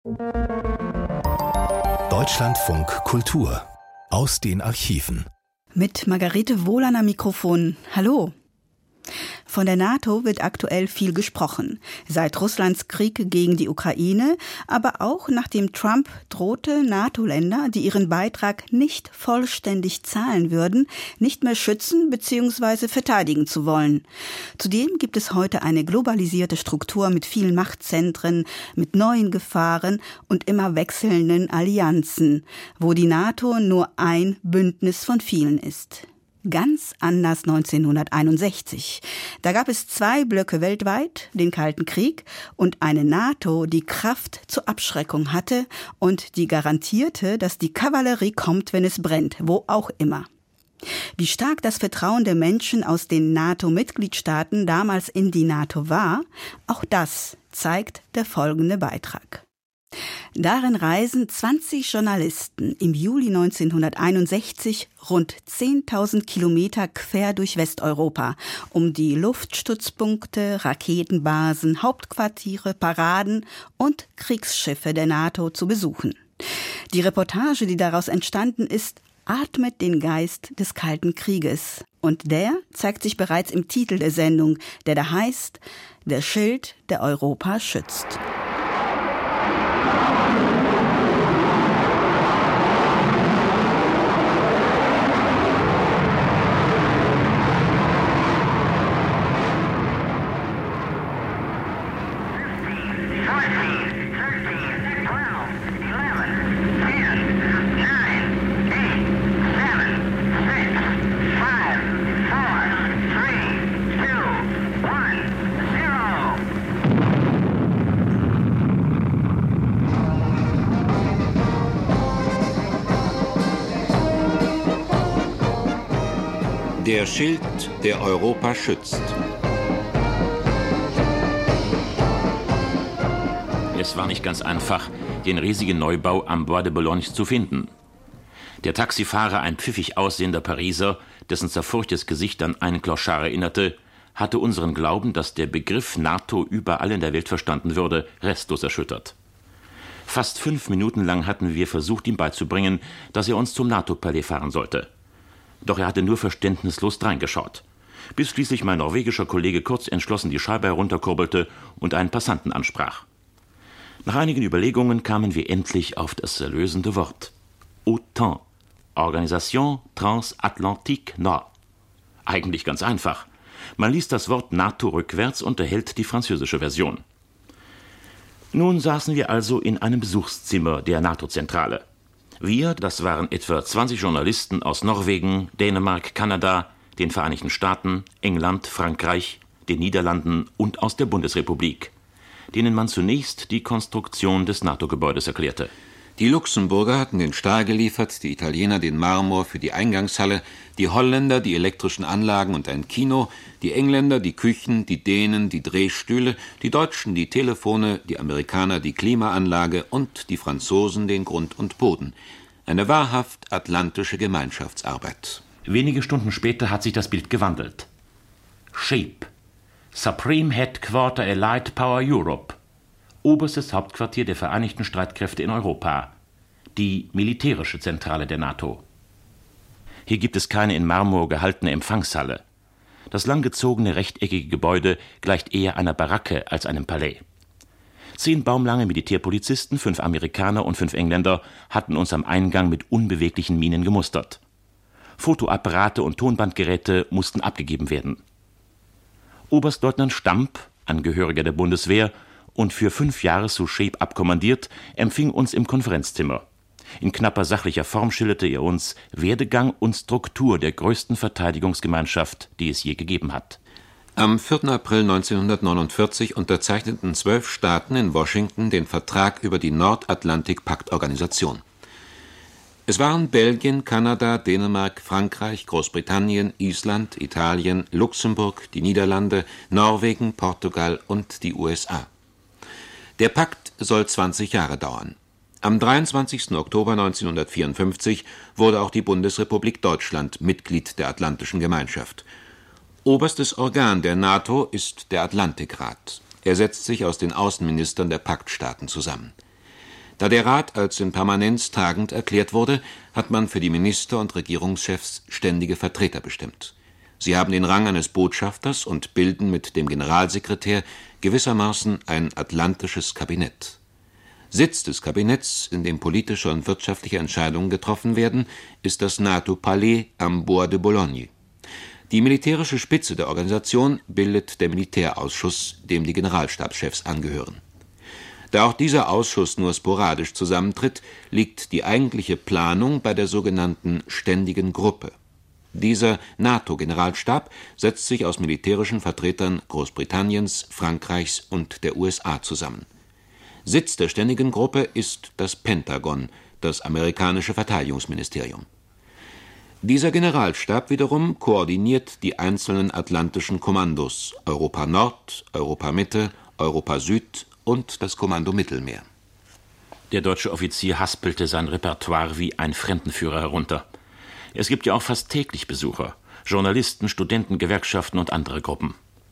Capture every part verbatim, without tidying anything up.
Deutschlandfunk Kultur aus den Archiven. Mit Margarete Wohlan am Mikrofon. Hallo. Von der NATO wird aktuell viel gesprochen. Seit Russlands Krieg gegen die Ukraine, aber auch nachdem Trump drohte, NATO-Länder, die ihren Beitrag nicht vollständig zahlen würden, nicht mehr schützen bzw. verteidigen zu wollen. Zudem gibt es heute eine globalisierte Struktur mit vielen Machtzentren, mit neuen Gefahren und immer wechselnden Allianzen, wo die NATO nur ein Bündnis von vielen ist. Ganz anders neunzehnhunderteinundsechzig. Da gab es zwei Blöcke weltweit, den Kalten Krieg und eine NATO, die Kraft zur Abschreckung hatte und die garantierte, dass die Kavallerie kommt, wenn es brennt, wo auch immer. Wie stark das Vertrauen der Menschen aus den NATO-Mitgliedstaaten damals in die NATO war, auch das zeigt der folgende Beitrag. Darin reisen zwanzig Journalisten im Juli neunzehnhunderteinundsechzig rund zehntausend Kilometer quer durch Westeuropa, um die Luftstützpunkte, Raketenbasen, Hauptquartiere, Paraden und Kriegsschiffe der NATO zu besuchen. Die Reportage, die daraus entstanden ist, atmet den Geist des Kalten Krieges. Und der zeigt sich bereits im Titel der Sendung, der da heißt »Der Schild, der Europa schützt«. Der Schild, der Europa schützt. Es war nicht ganz einfach, den riesigen Neubau am Bois de Boulogne zu finden. Der Taxifahrer, ein pfiffig aussehender Pariser, dessen zerfurchtes Gesicht an einen Clochard erinnerte, hatte unseren Glauben, dass der Begriff NATO überall in der Welt verstanden würde, restlos erschüttert. Fast fünf Minuten lang hatten wir versucht, ihm beizubringen, dass er uns zum NATO-Palais fahren sollte. Doch er hatte nur verständnislos dreingeschaut, bis schließlich mein norwegischer Kollege kurz entschlossen die Scheibe herunterkurbelte und einen Passanten ansprach. Nach einigen Überlegungen kamen wir endlich auf das erlösende Wort. OTAN, Organisation Transatlantique Nord. Eigentlich ganz einfach. Man liest das Wort NATO rückwärts und erhält die französische Version. Nun saßen wir also in einem Besuchszimmer der NATO-Zentrale. Wir, das waren etwa zwanzig Journalisten aus Norwegen, Dänemark, Kanada, den Vereinigten Staaten, England, Frankreich, den Niederlanden und aus der Bundesrepublik, denen man zunächst die Konstruktion des NATO-Gebäudes erklärte. Die Luxemburger hatten den Stahl geliefert, die Italiener den Marmor für die Eingangshalle, die Holländer die elektrischen Anlagen und ein Kino, die Engländer die Küchen, die Dänen die Drehstühle, die Deutschen die Telefone, die Amerikaner die Klimaanlage und die Franzosen den Grund und Boden. Eine wahrhaft atlantische Gemeinschaftsarbeit. Wenige Stunden später hat sich das Bild gewandelt. SHAPE, Supreme Headquarter Allied Power Europe, oberstes Hauptquartier der Vereinigten Streitkräfte in Europa, die militärische Zentrale der NATO. Hier gibt es keine in Marmor gehaltene Empfangshalle. Das langgezogene rechteckige Gebäude gleicht eher einer Baracke als einem Palais. Zehn baumlange Militärpolizisten, fünf Amerikaner und fünf Engländer hatten uns am Eingang mit unbeweglichen Mienen gemustert. Fotoapparate und Tonbandgeräte mussten abgegeben werden. Oberstleutnant Stamp, Angehöriger der Bundeswehr und für fünf Jahre zu SHAPE abkommandiert, empfing uns im Konferenzzimmer. In knapper sachlicher Form schilderte er uns Werdegang und Struktur der größten Verteidigungsgemeinschaft, die es je gegeben hat. Am vierten April neunzehnhundertneunundvierzig unterzeichneten zwölf Staaten in Washington den Vertrag über die Nordatlantik-Paktorganisation. Es waren Belgien, Kanada, Dänemark, Frankreich, Großbritannien, Island, Italien, Luxemburg, die Niederlande, Norwegen, Portugal und die U S A. Der Pakt soll zwanzig Jahre dauern. Am dreiundzwanzigsten Oktober neunzehnhundertvierundfünfzig wurde auch die Bundesrepublik Deutschland Mitglied der Atlantischen Gemeinschaft. Oberstes Organ der NATO ist der Atlantikrat. Er setzt sich aus den Außenministern der Paktstaaten zusammen. Da der Rat als in Permanenz tagend erklärt wurde, hat man für die Minister und Regierungschefs ständige Vertreter bestimmt. Sie haben den Rang eines Botschafters und bilden mit dem Generalsekretär gewissermaßen ein atlantisches Kabinett. Sitz des Kabinetts, in dem politische und wirtschaftliche Entscheidungen getroffen werden, ist das NATO-Palais am Bois de Boulogne. Die militärische Spitze der Organisation bildet der Militärausschuss, dem die Generalstabschefs angehören. Da auch dieser Ausschuss nur sporadisch zusammentritt, liegt die eigentliche Planung bei der sogenannten Ständigen Gruppe. Dieser NATO-Generalstab setzt sich aus militärischen Vertretern Großbritanniens, Frankreichs und der U S A zusammen. Sitz der Ständigen Gruppe ist das Pentagon, das amerikanische Verteidigungsministerium. Dieser Generalstab wiederum koordiniert die einzelnen atlantischen Kommandos Europa Nord, Europa Mitte, Europa Süd und das Kommando Mittelmeer. Der deutsche Offizier haspelte sein Repertoire wie ein Fremdenführer herunter. Es gibt ja auch fast täglich Besucher, Journalisten, Studenten, Gewerkschaften und andere Gruppen.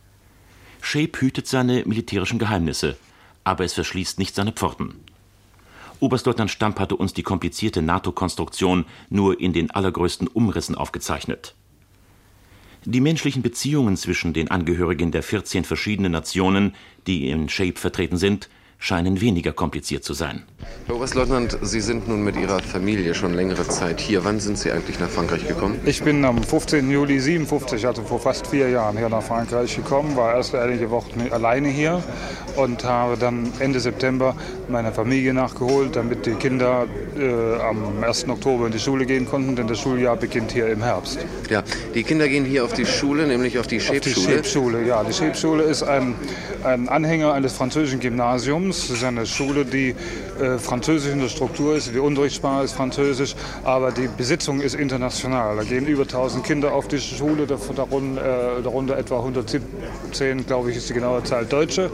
Shape hütet seine militärischen Geheimnisse, aber es verschließt nicht seine Pforten. Oberstleutnant Stamp hatte uns die komplizierte NATO-Konstruktion nur in den allergrößten Umrissen aufgezeichnet. Die menschlichen Beziehungen zwischen den Angehörigen der vierzehn verschiedenen Nationen, die in Shape vertreten sind, scheinen weniger kompliziert zu sein. Herr Oberstleutnant, Sie sind nun mit Ihrer Familie schon längere Zeit hier. Wann sind Sie eigentlich nach Frankreich gekommen? Ich bin am fünfzehnten Juli siebenundfünfzig, also vor fast vier Jahren, hier nach Frankreich gekommen, war erst einige Wochen alleine hier und habe dann Ende September meine Familie nachgeholt, damit die Kinder äh, am ersten Oktober in die Schule gehen konnten, denn das Schuljahr beginnt hier im Herbst. Ja, die Kinder gehen hier auf die Schule, nämlich auf die Shape-Schule. Auf die Shape-Schule, ja. Die Shape-Schule ist ein, ein Anhänger eines französischen Gymnasiums. Es ist eine Schule, die äh, französisch in der Struktur ist, die Unterrichtssprache ist französisch, aber die Besitzung ist international. Da gehen über tausend Kinder auf die Schule, darunter, äh, darunter etwa hundertsiebzehn, glaube ich, ist die genaue Zahl Deutsche,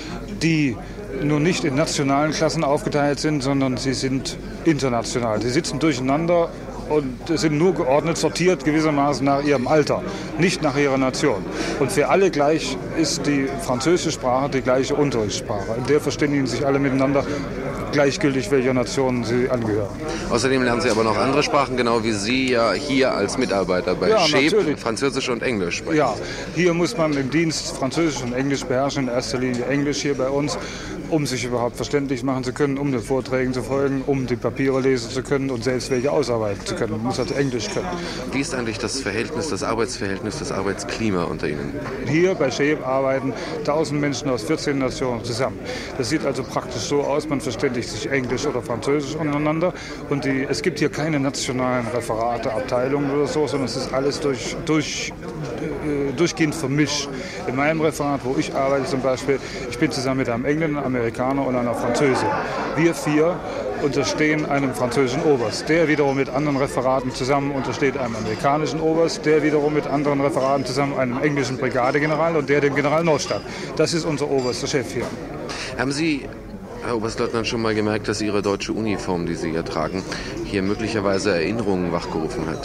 die nur nicht in nationalen Klassen aufgeteilt sind, sondern sie sind international. Sie sitzen durcheinander und sind nur geordnet, sortiert gewissermaßen nach ihrem Alter, nicht nach ihrer Nation. Und für alle gleich ist die französische Sprache die gleiche Unterrichtssprache. In der verständigen sich alle miteinander, gleichgültig welcher Nation sie angehören. Außerdem lernen Sie aber noch andere Sprachen, genau wie Sie ja hier als Mitarbeiter bei ja, Shape natürlich. Französisch und Englisch sprechen. Ja, hier muss man im Dienst Französisch und Englisch beherrschen, in erster Linie Englisch hier bei uns, um sich überhaupt verständlich machen zu können, um den Vorträgen zu folgen, um die Papiere lesen zu können und selbst welche ausarbeiten zu können. Man muss also Englisch können. Wie ist eigentlich das Verhältnis, das Arbeitsverhältnis, das Arbeitsklima unter Ihnen? Hier bei Shape arbeiten tausend Menschen aus vierzehn Nationen zusammen. Das sieht also praktisch so aus, man verständigt sich Englisch oder Französisch untereinander und die, es gibt hier keine nationalen Referate, Abteilungen oder so, sondern es ist alles durch, durch, äh, durchgehend vermischt. In meinem Referat, wo ich arbeite zum Beispiel, ich bin zusammen mit einem Engländer, einem Amerikaner und einer Französin. Wir vier unterstehen einem französischen Oberst, der wiederum mit anderen Referaten zusammen untersteht einem amerikanischen Oberst, der wiederum mit anderen Referaten zusammen einem englischen Brigadegeneral und der dem General Nordstadt. Das ist unser oberster Chef hier. Haben Sie, Herr Oberstleutnant, schon mal gemerkt, dass Ihre deutsche Uniform, die Sie hier tragen, hier möglicherweise Erinnerungen wachgerufen hat?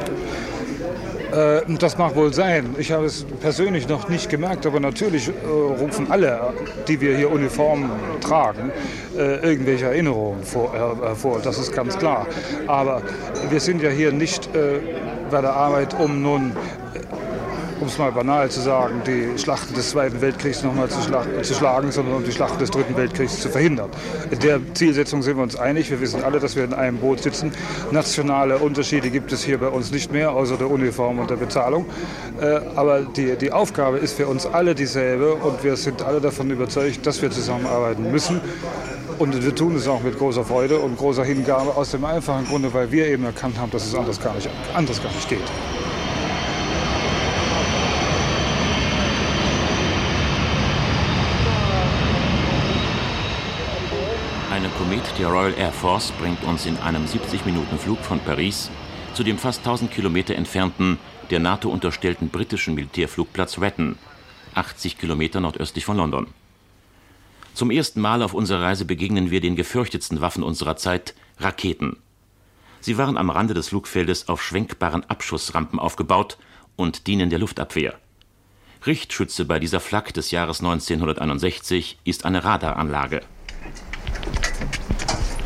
Das mag wohl sein. Ich habe es persönlich noch nicht gemerkt, aber natürlich äh, rufen alle, die wir hier Uniformen tragen, äh, irgendwelche Erinnerungen vor, äh, hervor. Das ist ganz klar. Aber wir sind ja hier nicht äh, bei der Arbeit, um nun, um es mal banal zu sagen, die Schlachten des Zweiten Weltkriegs nochmal zu, schlag, zu schlagen, sondern um die Schlachten des Dritten Weltkriegs zu verhindern. In der Zielsetzung sind wir uns einig. Wir wissen alle, dass wir in einem Boot sitzen. Nationale Unterschiede gibt es hier bei uns nicht mehr, außer der Uniform und der Bezahlung. Äh, aber die, die Aufgabe ist für uns alle dieselbe und wir sind alle davon überzeugt, dass wir zusammenarbeiten müssen. Und wir tun es auch mit großer Freude und großer Hingabe aus dem einfachen Grunde, weil wir eben erkannt haben, dass es anders gar nicht, anders gar nicht geht. Eine Komet der Royal Air Force bringt uns in einem siebzig Minuten Flug von Paris zu dem fast tausend Kilometer entfernten, der NATO unterstellten britischen Militärflugplatz Wratton, achtzig Kilometer nordöstlich von London. Zum ersten Mal auf unserer Reise begegnen wir den gefürchtetsten Waffen unserer Zeit, Raketen. Sie waren am Rande des Flugfeldes auf schwenkbaren Abschussrampen aufgebaut und dienen der Luftabwehr. Richtschütze bei dieser Flak des Jahres neunzehnhunderteinundsechzig ist eine Radaranlage.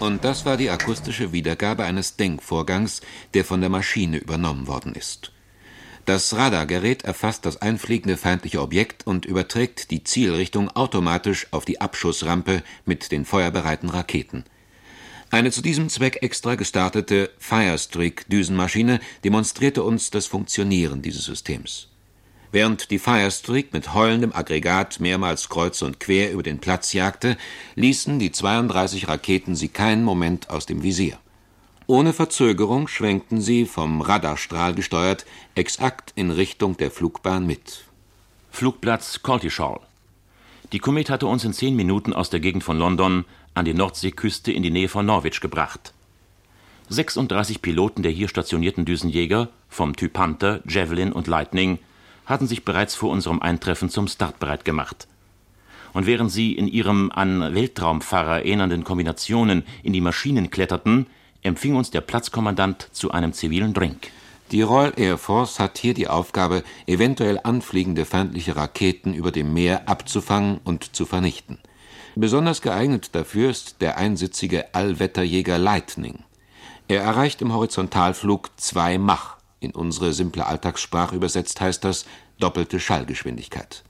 Und das war die akustische Wiedergabe eines Denkvorgangs, der von der Maschine übernommen worden ist. Das Radargerät erfasst das einfliegende feindliche Objekt und überträgt die Zielrichtung automatisch auf die Abschussrampe mit den feuerbereiten Raketen. Eine zu diesem Zweck extra gestartete Firestreak-Düsenmaschine demonstrierte uns das Funktionieren dieses Systems. Während die Firestreak mit heulendem Aggregat mehrmals kreuz und quer über den Platz jagte, ließen die zweiunddreißig Raketen sie keinen Moment aus dem Visier. Ohne Verzögerung schwenkten sie, vom Radarstrahl gesteuert, exakt in Richtung der Flugbahn mit. Flugplatz Coltishall. Die Komet hatte uns in zehn Minuten aus der Gegend von London an die Nordseeküste in die Nähe von Norwich gebracht. sechsunddreißig Piloten der hier stationierten Düsenjäger vom Typ Hunter, Javelin und Lightning hatten sich bereits vor unserem Eintreffen zum Start bereit gemacht. Und während sie in ihrem an Weltraumfahrer erinnernden Kombinationen in die Maschinen kletterten, empfing uns der Platzkommandant zu einem zivilen Drink. Die Royal Air Force hat hier die Aufgabe, eventuell anfliegende feindliche Raketen über dem Meer abzufangen und zu vernichten. Besonders geeignet dafür ist der einsitzige Allwetterjäger Lightning. Er erreicht im Horizontalflug zwei Mach. In unsere simple Alltagssprache übersetzt heißt das doppelte Schallgeschwindigkeit.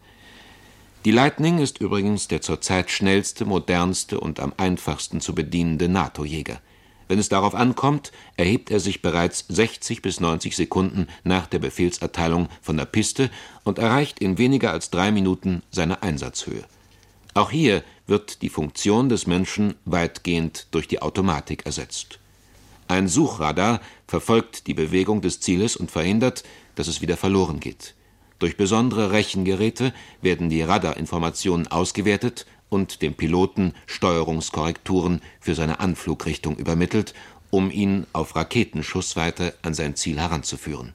Die Lightning ist übrigens der zurzeit schnellste, modernste und am einfachsten zu bedienende NATO-Jäger. Wenn es darauf ankommt, erhebt er sich bereits sechzig bis neunzig Sekunden nach der Befehlserteilung von der Piste und erreicht in weniger als drei Minuten seine Einsatzhöhe. Auch hier wird die Funktion des Menschen weitgehend durch die Automatik ersetzt. Ein Suchradar verfolgt die Bewegung des Zieles und verhindert, dass es wieder verloren geht. Durch besondere Rechengeräte werden die Radarinformationen ausgewertet und dem Piloten Steuerungskorrekturen für seine Anflugrichtung übermittelt, um ihn auf Raketenschussweite an sein Ziel heranzuführen.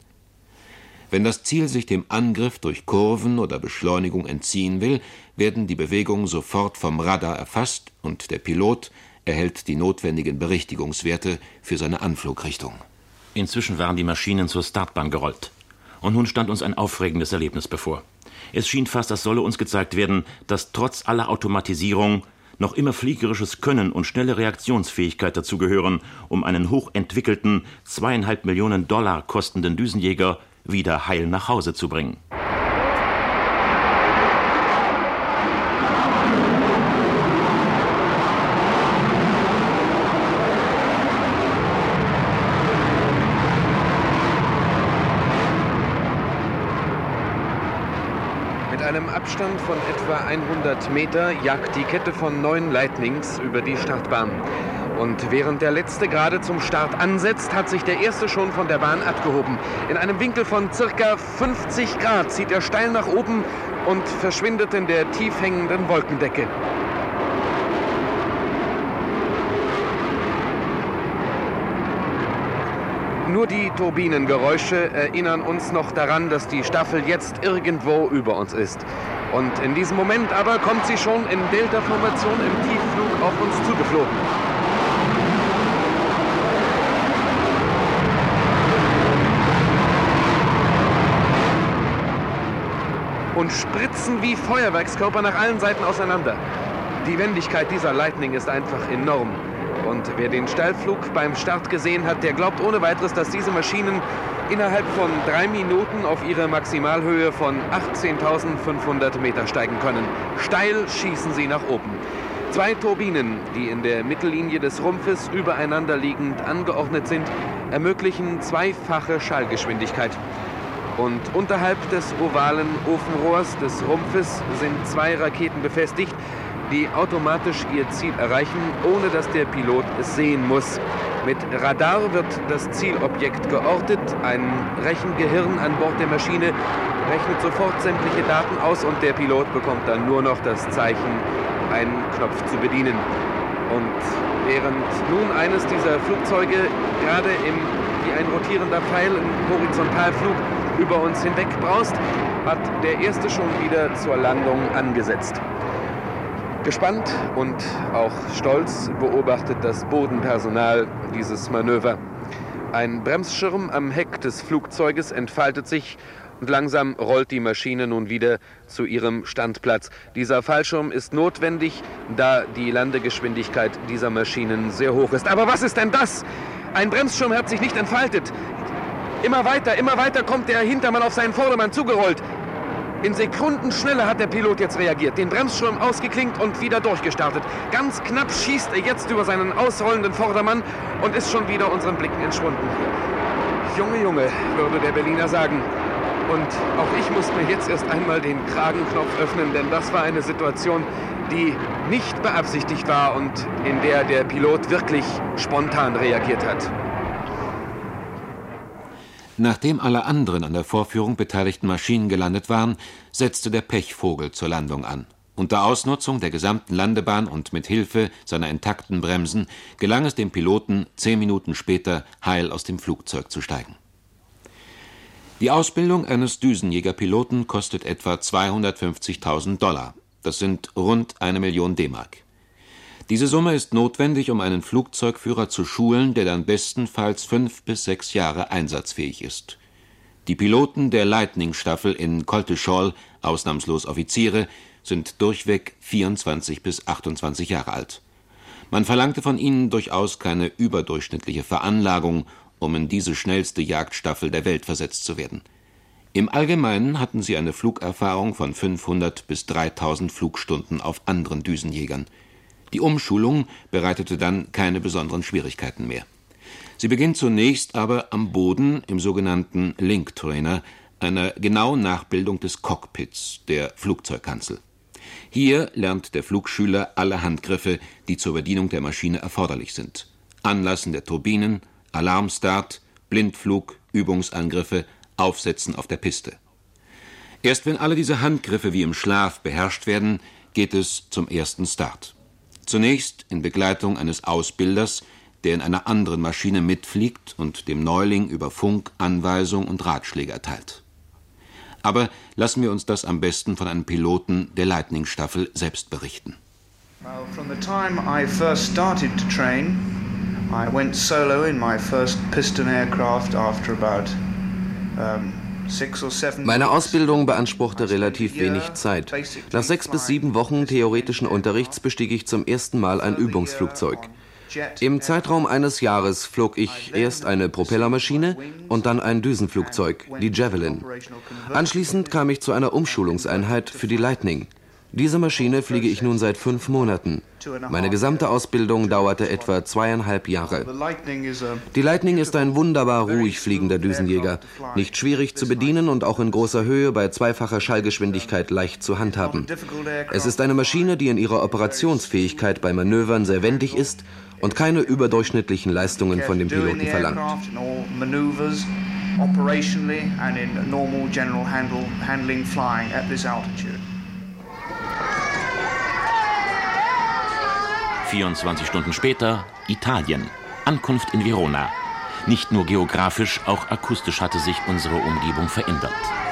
Wenn das Ziel sich dem Angriff durch Kurven oder Beschleunigung entziehen will, werden die Bewegungen sofort vom Radar erfasst und der Pilot erhält die notwendigen Berichtigungswerte für seine Anflugrichtung. Inzwischen waren die Maschinen zur Startbahn gerollt. Und nun stand uns ein aufregendes Erlebnis bevor. Es schien fast, als solle uns gezeigt werden, dass trotz aller Automatisierung noch immer fliegerisches Können und schnelle Reaktionsfähigkeit dazugehören, um einen hochentwickelten, zweieinhalb Millionen Dollar kostenden Düsenjäger wieder heil nach Hause zu bringen. Mit einem Abstand von etwa hundert Meter jagt die Kette von neun Lightnings über die Startbahn. Und während der letzte gerade zum Start ansetzt, hat sich der erste schon von der Bahn abgehoben. In einem Winkel von circa fünfzig Grad zieht er steil nach oben und verschwindet in der tief hängenden Wolkendecke. Nur die Turbinengeräusche erinnern uns noch daran, dass die Staffel jetzt irgendwo über uns ist. Und in diesem Moment aber kommt sie schon in Delta-Formation im Tiefflug auf uns zugeflogen. Und spritzen wie Feuerwerkskörper nach allen Seiten auseinander. Die Wendigkeit dieser Lightning ist einfach enorm. Und wer den Steilflug beim Start gesehen hat, der glaubt ohne weiteres, dass diese Maschinen innerhalb von drei Minuten auf ihre Maximalhöhe von achtzehntausendfünfhundert Meter steigen können. Steil schießen sie nach oben. Zwei Turbinen, die in der Mittellinie des Rumpfes übereinander liegend angeordnet sind, ermöglichen zweifache Schallgeschwindigkeit. Und unterhalb des ovalen Ofenrohrs des Rumpfes sind zwei Raketen befestigt, die automatisch ihr Ziel erreichen, ohne dass der Pilot es sehen muss. Mit Radar wird das Zielobjekt geortet, ein Rechengehirn an Bord der Maschine rechnet sofort sämtliche Daten aus und der Pilot bekommt dann nur noch das Zeichen, einen Knopf zu bedienen. Und während nun eines dieser Flugzeuge gerade im, wie ein rotierender Pfeil im Horizontalflug über uns hinweg braust, hat der erste schon wieder zur Landung angesetzt. Gespannt und auch stolz beobachtet das Bodenpersonal dieses Manöver. Ein Bremsschirm am Heck des Flugzeuges entfaltet sich Und langsam rollt die Maschine nun wieder zu ihrem Standplatz. Dieser Fallschirm ist notwendig, da die Landegeschwindigkeit dieser Maschinen sehr hoch ist. Aber was ist denn das? Ein Bremsschirm hat sich nicht entfaltet. Immer weiter, immer weiter kommt der Hintermann auf seinen Vordermann zugerollt. In Sekundenschnelle hat der Pilot jetzt reagiert, den Bremsschirm ausgeklinkt und wieder durchgestartet. Ganz knapp schießt er jetzt über seinen ausrollenden Vordermann und ist schon wieder unseren Blicken entschwunden. Junge, Junge, würde der Berliner sagen. Und auch ich musste mir jetzt erst einmal den Kragenknopf öffnen, denn das war eine Situation, die nicht beabsichtigt war und in der der Pilot wirklich spontan reagiert hat. Nachdem alle anderen an der Vorführung beteiligten Maschinen gelandet waren, setzte der Pechvogel zur Landung an. Unter Ausnutzung der gesamten Landebahn und mit Hilfe seiner intakten Bremsen gelang es dem Piloten, zehn Minuten später heil aus dem Flugzeug zu steigen. Die Ausbildung eines Düsenjägerpiloten kostet etwa zweihundertfünfzigtausend Dollar. Das sind rund eine Million D-Mark. Diese Summe ist notwendig, um einen Flugzeugführer zu schulen, der dann bestenfalls fünf bis sechs Jahre einsatzfähig ist. Die Piloten der Lightning-Staffel in Coltishall, ausnahmslos Offiziere, sind durchweg vierundzwanzig bis achtundzwanzig Jahre alt. Man verlangte von ihnen durchaus keine überdurchschnittliche Veranlagung, um in diese schnellste Jagdstaffel der Welt versetzt zu werden. Im Allgemeinen hatten sie eine Flugerfahrung von fünfhundert bis dreitausend Flugstunden auf anderen Düsenjägern. Die Umschulung bereitete dann keine besonderen Schwierigkeiten mehr. Sie beginnt zunächst aber am Boden im sogenannten Link Trainer, einer genauen Nachbildung des Cockpits, der Flugzeugkanzel. Hier lernt der Flugschüler alle Handgriffe, die zur Bedienung der Maschine erforderlich sind. Anlassen der Turbinen, Alarmstart, Blindflug, Übungsangriffe, Aufsetzen auf der Piste. Erst wenn alle diese Handgriffe wie im Schlaf beherrscht werden, geht es zum ersten Start. Zunächst in Begleitung eines Ausbilders, der in einer anderen Maschine mitfliegt und dem Neuling über Funk Anweisungen und Ratschläge erteilt. Aber lassen wir uns das am besten von einem Piloten der Lightning-Staffel selbst berichten. Well, from the time I first started to train, I went solo in my first piston aircraft after about um, Meine Ausbildung beanspruchte relativ wenig Zeit. Nach sechs bis sieben Wochen theoretischen Unterrichts bestieg ich zum ersten Mal ein Übungsflugzeug. Im Zeitraum eines Jahres flog ich erst eine Propellermaschine und dann ein Düsenflugzeug, die Javelin. Anschließend kam ich zu einer Umschulungseinheit für die Lightning. Diese Maschine fliege ich nun seit fünf Monaten. Meine gesamte Ausbildung dauerte etwa zweieinhalb Jahre. Die Lightning ist ein wunderbar ruhig fliegender Düsenjäger, nicht schwierig zu bedienen und auch in großer Höhe bei zweifacher Schallgeschwindigkeit leicht zu handhaben. Es ist eine Maschine, die in ihrer Operationsfähigkeit bei Manövern sehr wendig ist und keine überdurchschnittlichen Leistungen von dem Piloten verlangt. vierundzwanzig Stunden später Italien. Ankunft in Verona. Nicht nur geografisch, auch akustisch hatte sich unsere Umgebung verändert.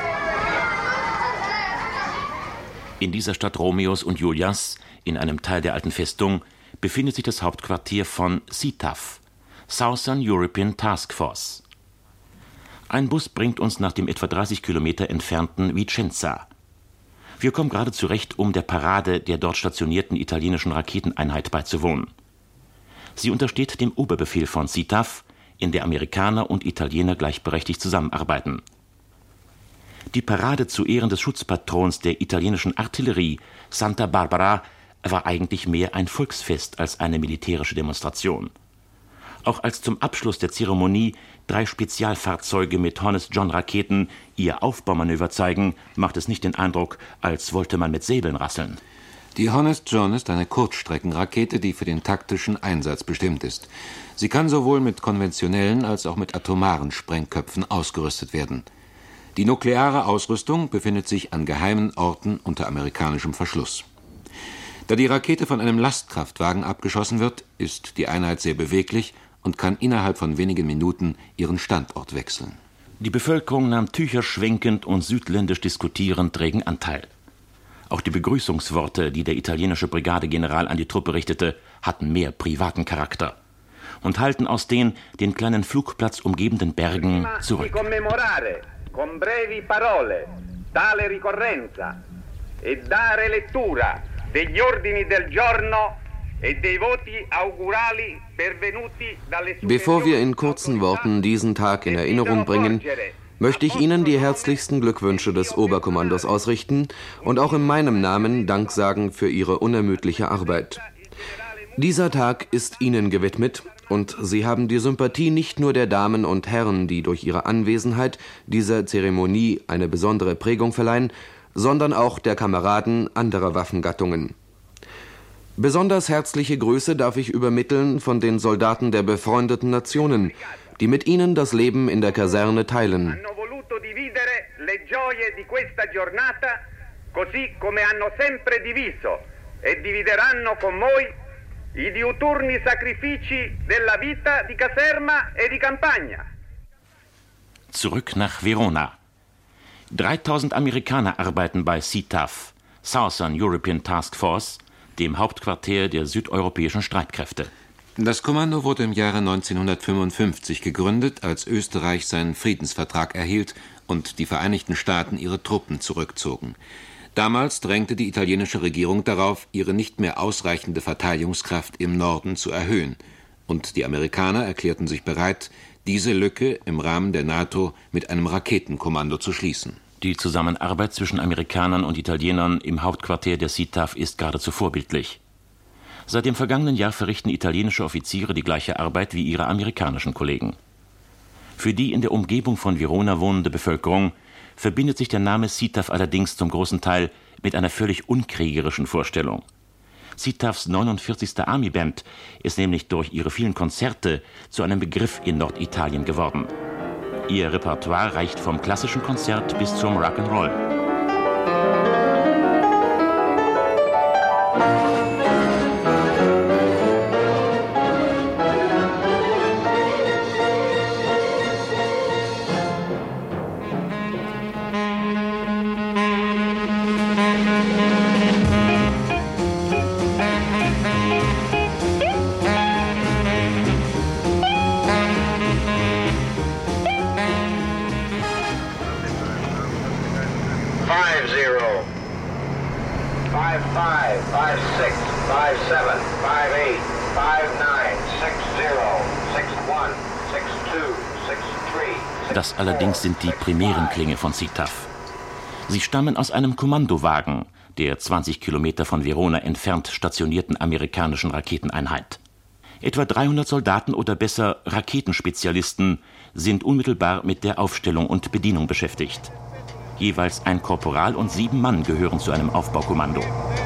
In dieser Stadt Romeos und Julias, in einem Teil der alten Festung, befindet sich das Hauptquartier von S I T A F, Southern European Task Force. Ein Bus bringt uns nach dem etwa dreißig Kilometer entfernten Vicenza. Wir kommen gerade zurecht, um der Parade der dort stationierten italienischen Raketeneinheit beizuwohnen. Sie untersteht dem Oberbefehl von S I T A F, in der Amerikaner und Italiener gleichberechtigt zusammenarbeiten. Die Parade zu Ehren des Schutzpatrons der italienischen Artillerie, Santa Barbara, war eigentlich mehr ein Volksfest als eine militärische Demonstration. Auch als zum Abschluss der Zeremonie drei Spezialfahrzeuge mit Hornets-John-Raketen ihr Aufbaumanöver zeigen, macht es nicht den Eindruck, als wollte man mit Säbeln rasseln. Die Hornet-John ist eine Kurzstreckenrakete, die für den taktischen Einsatz bestimmt ist. Sie kann sowohl mit konventionellen als auch mit atomaren Sprengköpfen ausgerüstet werden. Die nukleare Ausrüstung befindet sich an geheimen Orten unter amerikanischem Verschluss. Da die Rakete von einem Lastkraftwagen abgeschossen wird, ist die Einheit sehr beweglich und kann innerhalb von wenigen Minuten ihren Standort wechseln. Die Bevölkerung nahm tücherschwenkend und südländisch diskutierend regen Anteil. Auch die Begrüßungsworte, die der italienische Brigadegeneral an die Truppe richtete, hatten mehr privaten Charakter und halten aus den den kleinen Flugplatz umgebenden Bergen zurück. con brevi parole, tale ricorrenza e dare lettura degli ordini del giorno e dei voti augurali pervenuti dalle. Bevor wir in kurzen Worten diesen Tag in Erinnerung bringen, möchte ich Ihnen die herzlichsten Glückwünsche des Oberkommandos ausrichten und auch in meinem Namen Dank sagen für Ihre unermüdliche Arbeit. Dieser Tag ist Ihnen gewidmet und Sie haben die Sympathie nicht nur der Damen und Herren, die durch ihre Anwesenheit dieser Zeremonie eine besondere Prägung verleihen, sondern auch der Kameraden anderer Waffengattungen. Besonders herzliche Grüße darf ich übermitteln von den Soldaten der befreundeten Nationen, die mit ihnen das Leben in der Kaserne teilen. I diuturni sacrifici della vita di caserma e di campagna. Zurück nach Verona. dreitausend Amerikaner arbeiten bei S I T A F, Southern European Task Force, dem Hauptquartier der südeuropäischen Streitkräfte. Das Kommando wurde im Jahre neunzehnhundertfünfundfünfzig gegründet, als Österreich seinen Friedensvertrag erhielt und die Vereinigten Staaten ihre Truppen zurückzogen. Damals drängte die italienische Regierung darauf, ihre nicht mehr ausreichende Verteidigungskraft im Norden zu erhöhen. Und die Amerikaner erklärten sich bereit, diese Lücke im Rahmen der NATO mit einem Raketenkommando zu schließen. Die Zusammenarbeit zwischen Amerikanern und Italienern im Hauptquartier der S I T A F ist geradezu vorbildlich. Seit dem vergangenen Jahr verrichten italienische Offiziere die gleiche Arbeit wie ihre amerikanischen Kollegen. Für die in der Umgebung von Verona wohnende Bevölkerung verbindet sich der Name S I T A F allerdings zum großen Teil mit einer völlig unkriegerischen Vorstellung. S I T A Fs neunundvierzigste Army Band ist nämlich durch ihre vielen Konzerte zu einem Begriff in Norditalien geworden. Ihr Repertoire reicht vom klassischen Konzert bis zum Rock'n'Roll. Das allerdings sind die primären Klänge von S I T A F. Sie stammen aus einem Kommandowagen der zwanzig Kilometer von Verona entfernt stationierten amerikanischen Raketeneinheit. Etwa dreihundert Soldaten oder besser Raketenspezialisten sind unmittelbar mit der Aufstellung und Bedienung beschäftigt. Jeweils ein Korporal und sieben Mann gehören zu einem Aufbaukommando.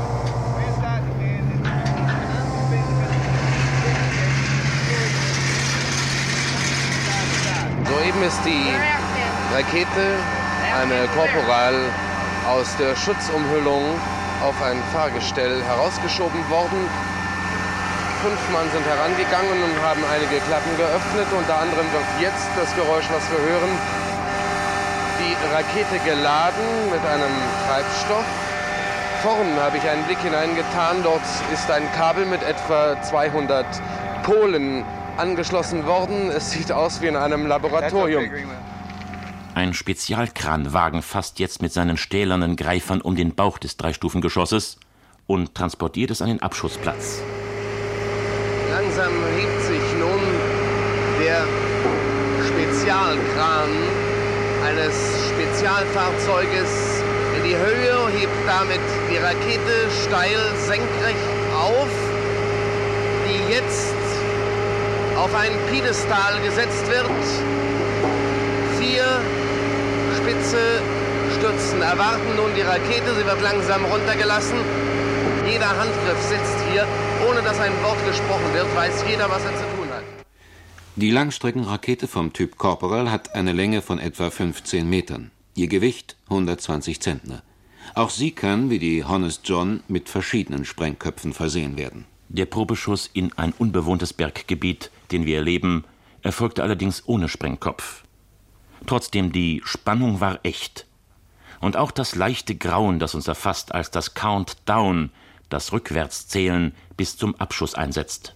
Soeben ist die Rakete, eine Korporal, aus der Schutzumhüllung auf ein Fahrgestell herausgeschoben worden. Fünf Mann sind herangegangen und haben einige Klappen geöffnet. Unter anderem wird jetzt das Geräusch, was wir hören, die Rakete geladen mit einem Treibstoff. Vorn habe ich einen Blick hineingetan. Dort ist ein Kabel mit etwa zweihundert Polen angeschlossen worden. Es sieht aus wie in einem Laboratorium. Ein Spezialkranwagen fasst jetzt mit seinen stählernen Greifern um den Bauch des Dreistufengeschosses und transportiert es an den Abschussplatz. Langsam hebt sich nun der Spezialkran eines Spezialfahrzeuges in die Höhe, hebt damit die Rakete steil senkrecht auf, die jetzt auf ein Piedestal gesetzt wird. Vier spitze Stützen erwarten nun die Rakete. Sie wird langsam runtergelassen. Jeder Handgriff sitzt hier, ohne dass ein Wort gesprochen wird, weiß jeder, was er zu tun hat. Die Langstreckenrakete vom Typ Corporal hat eine Länge von etwa fünfzehn Metern. Ihr Gewicht hundertzwanzig Zentner. Auch sie kann, wie die Honest John, mit verschiedenen Sprengköpfen versehen werden. Der Probeschuss in ein unbewohntes Berggebiet, den wir erleben, erfolgte allerdings ohne Sprengkopf. Trotzdem, die Spannung war echt. Und auch das leichte Grauen, das uns erfasst, als das Countdown, das Rückwärtszählen bis zum Abschuss einsetzt.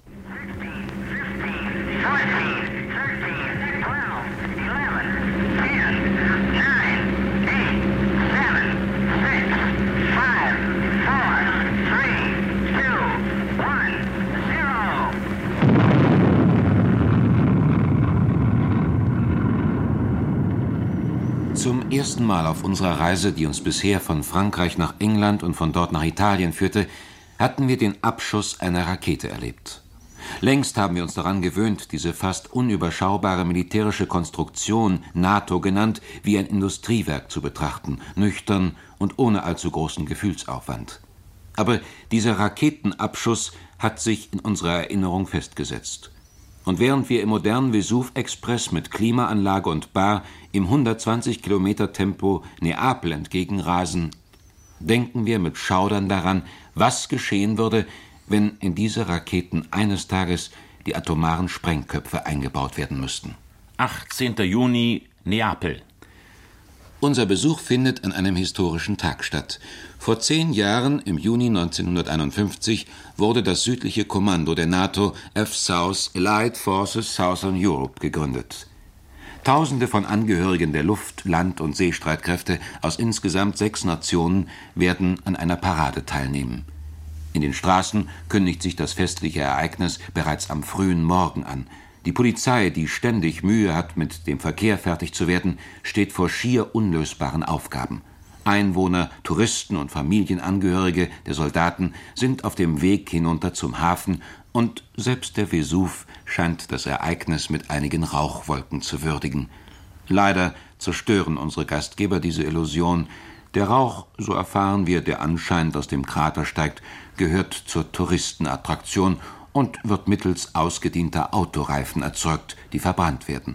Zum ersten Mal auf unserer Reise, die uns bisher von Frankreich nach England und von dort nach Italien führte, hatten wir den Abschuss einer Rakete erlebt. Längst haben wir uns daran gewöhnt, diese fast unüberschaubare militärische Konstruktion, NATO genannt, wie ein Industriewerk zu betrachten, nüchtern und ohne allzu großen Gefühlsaufwand. Aber dieser Raketenabschuss hat sich in unserer Erinnerung festgesetzt. Und während wir im modernen Vesuv-Express mit Klimaanlage und Bar im hundertzwanzig Kilometer Tempo Neapel entgegenrasen, denken wir mit Schaudern daran, was geschehen würde, wenn in diese Raketen eines Tages die atomaren Sprengköpfe eingebaut werden müssten. achtzehnter Juni, Neapel. Unser Besuch findet an einem historischen Tag statt. Vor zehn Jahren, im Juni neunzehnhunderteinundfünfzig, wurde das südliche Kommando der NATO, F South Allied Forces Southern Europe, gegründet. Tausende von Angehörigen der Luft-, Land- und Seestreitkräfte aus insgesamt sechs Nationen werden an einer Parade teilnehmen. In den Straßen kündigt sich das festliche Ereignis bereits am frühen Morgen an. Die Polizei, die ständig Mühe hat, mit dem Verkehr fertig zu werden, steht vor schier unlösbaren Aufgaben. Einwohner, Touristen und Familienangehörige der Soldaten sind auf dem Weg hinunter zum Hafen, und selbst der Vesuv scheint das Ereignis mit einigen Rauchwolken zu würdigen. Leider zerstören unsere Gastgeber diese Illusion. Der Rauch, so erfahren wir, der anscheinend aus dem Krater steigt, gehört zur Touristenattraktion und wird mittels ausgedienter Autoreifen erzeugt, die verbrannt werden.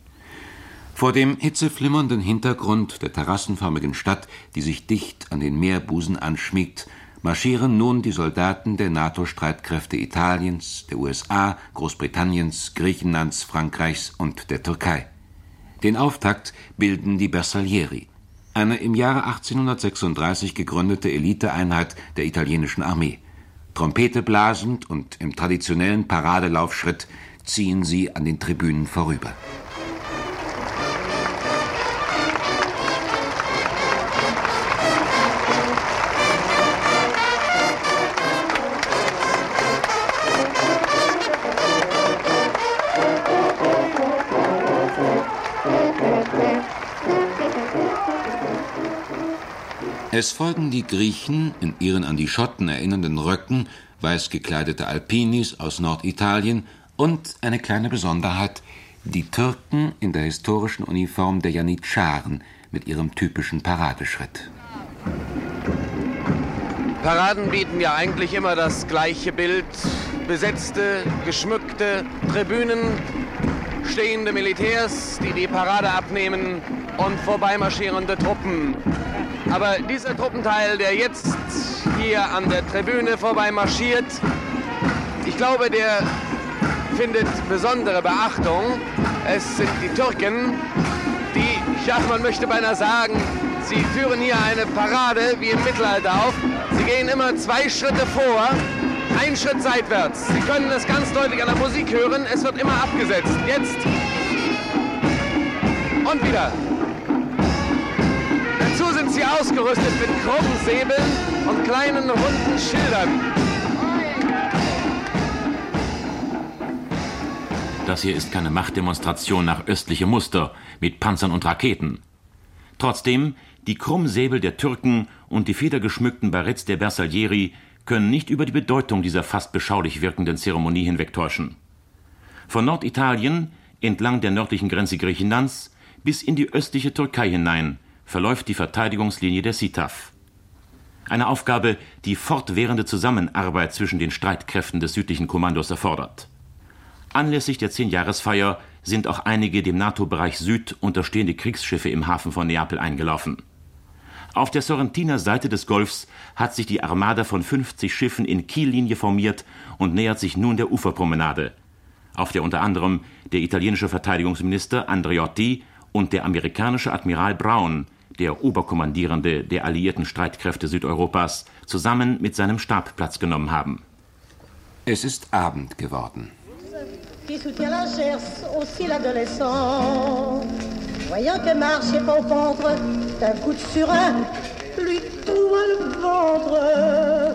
Vor dem hitzeflimmernden Hintergrund der terrassenförmigen Stadt, die sich dicht an den Meerbusen anschmiegt, marschieren nun die Soldaten der NATO-Streitkräfte Italiens, der U S A, Großbritanniens, Griechenlands, Frankreichs und der Türkei. Den Auftakt bilden die Bersaglieri, eine im Jahre achtzehnhundertsechsunddreißig gegründete Eliteeinheit der italienischen Armee. Trompete blasend und im traditionellen Paradelaufschritt ziehen sie an den Tribünen vorüber. Es folgen die Griechen in ihren an die Schotten erinnernden Röcken, weiß gekleidete Alpinis aus Norditalien und eine kleine Besonderheit, die Türken in der historischen Uniform der Janitscharen mit ihrem typischen Paradeschritt. Paraden bieten ja eigentlich immer das gleiche Bild. Besetzte, geschmückte Tribünen, stehende Militärs, die die Parade abnehmen und vorbeimarschierende Truppen. Aber dieser Truppenteil, der jetzt hier an der Tribüne vorbeimarschiert, ich glaube, der findet besondere Beachtung. Es sind die Türken, die, ja, man möchte beinahe sagen, sie führen hier eine Parade wie im Mittelalter auf. Sie gehen immer zwei Schritte vor, ein Schritt seitwärts. Sie können es ganz deutlich an der Musik hören, es wird immer abgesetzt. Jetzt und wieder. Dazu sind sie ausgerüstet mit krummen Säbeln und kleinen runden Schildern. Das hier ist keine Machtdemonstration nach östlichem Muster mit Panzern und Raketen. Trotzdem, die Krummsäbel der Türken und die federgeschmückten Baretts der Bersaglieri können nicht über die Bedeutung dieser fast beschaulich wirkenden Zeremonie hinwegtäuschen. Von Norditalien, entlang der nördlichen Grenze Griechenlands, bis in die östliche Türkei hinein verläuft die Verteidigungslinie der SITAF. Eine Aufgabe, die fortwährende Zusammenarbeit zwischen den Streitkräften des südlichen Kommandos erfordert. Anlässlich der Zehnjahresfeier sind auch einige dem NATO-Bereich Süd unterstehende Kriegsschiffe im Hafen von Neapel eingelaufen. Auf der Sorrentiner Seite des Golfs hat sich die Armada von fünfzig Schiffen in Kiellinie formiert und nähert sich nun der Uferpromenade, auf der unter anderem der italienische Verteidigungsminister Andreotti und der amerikanische Admiral Brown, der Oberkommandierende der alliierten Streitkräfte Südeuropas, zusammen mit seinem Stab Platz genommen haben. Es ist Abend geworden. Qui soutient la chair, aussi l'adolescent. Voyant que marche et pas au ventre, d'un coup de surin, lui trouve le ventre.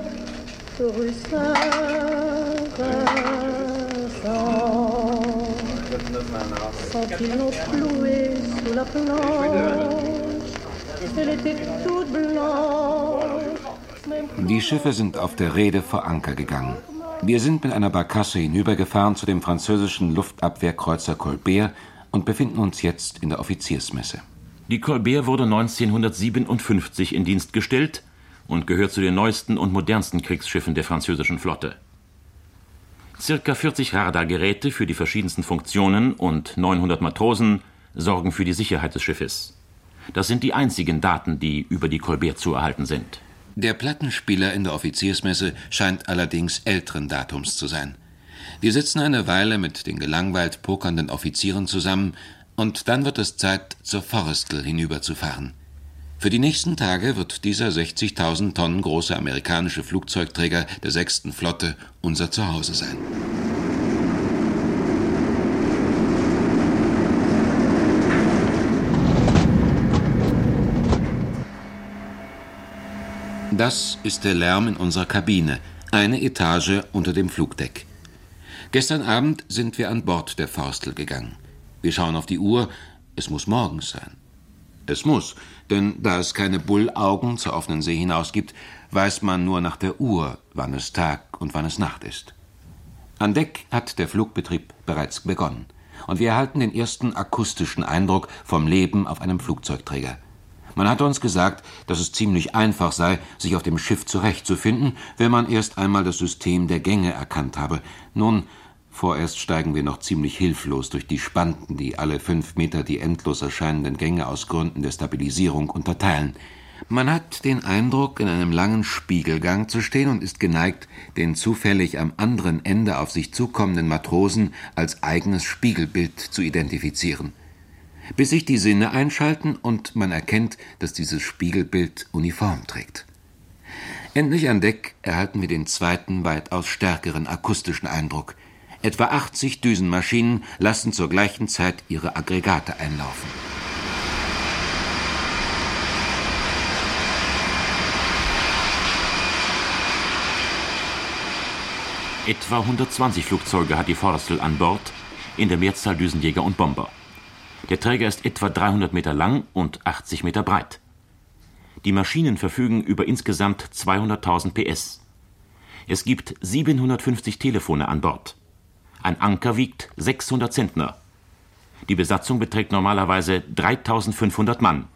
Rue Saint-Vincent. Sans qu'ils l'ont clouée sous la planche, elle était toute blanche. Die Schiffe sind auf der Reede vor Anker gegangen. Wir sind mit einer Barkasse hinübergefahren zu dem französischen Luftabwehrkreuzer Colbert und befinden uns jetzt in der Offiziersmesse. Die Colbert wurde neunzehnhundertsiebenundfünfzig in Dienst gestellt und gehört zu den neuesten und modernsten Kriegsschiffen der französischen Flotte. Circa vierzig Radargeräte für die verschiedensten Funktionen und neunhundert Matrosen sorgen für die Sicherheit des Schiffes. Das sind die einzigen Daten, die über die Colbert zu erhalten sind. Der Plattenspieler in der Offiziersmesse scheint allerdings älteren Datums zu sein. Wir sitzen eine Weile mit den gelangweilt pokernden Offizieren zusammen und dann wird es Zeit, zur Forrestal hinüberzufahren. Für die nächsten Tage wird dieser sechzigtausend Tonnen große amerikanische Flugzeugträger der sechsten Flotte unser Zuhause sein. Das ist der Lärm in unserer Kabine, eine Etage unter dem Flugdeck. Gestern Abend sind wir an Bord der Forrestal gegangen. Wir schauen auf die Uhr, es muss morgens sein. Es muss, denn da es keine Bullaugen zur offenen See hinaus gibt, weiß man nur nach der Uhr, wann es Tag und wann es Nacht ist. An Deck hat der Flugbetrieb bereits begonnen und wir erhalten den ersten akustischen Eindruck vom Leben auf einem Flugzeugträger. Man hatte uns gesagt, dass es ziemlich einfach sei, sich auf dem Schiff zurechtzufinden, wenn man erst einmal das System der Gänge erkannt habe. Nun, vorerst steigen wir noch ziemlich hilflos durch die Spanten, die alle fünf Meter die endlos erscheinenden Gänge aus Gründen der Stabilisierung unterteilen. Man hat den Eindruck, in einem langen Spiegelgang zu stehen und ist geneigt, den zufällig am anderen Ende auf sich zukommenden Matrosen als eigenes Spiegelbild zu identifizieren. Bis sich die Sinne einschalten und man erkennt, dass dieses Spiegelbild Uniform trägt. Endlich an Deck erhalten wir den zweiten, weitaus stärkeren akustischen Eindruck. Etwa achtzig Düsenmaschinen lassen zur gleichen Zeit ihre Aggregate einlaufen. Etwa hundertzwanzig Flugzeuge hat die Forrestal an Bord, in der Mehrzahl Düsenjäger und Bomber. Der Träger ist etwa dreihundert Meter lang und achtzig Meter breit. Die Maschinen verfügen über insgesamt zweihunderttausend P S. Es gibt siebenhundertfünfzig Telefone an Bord. Ein Anker wiegt sechshundert Zentner. Die Besatzung beträgt normalerweise dreitausendfünfhundert Mann.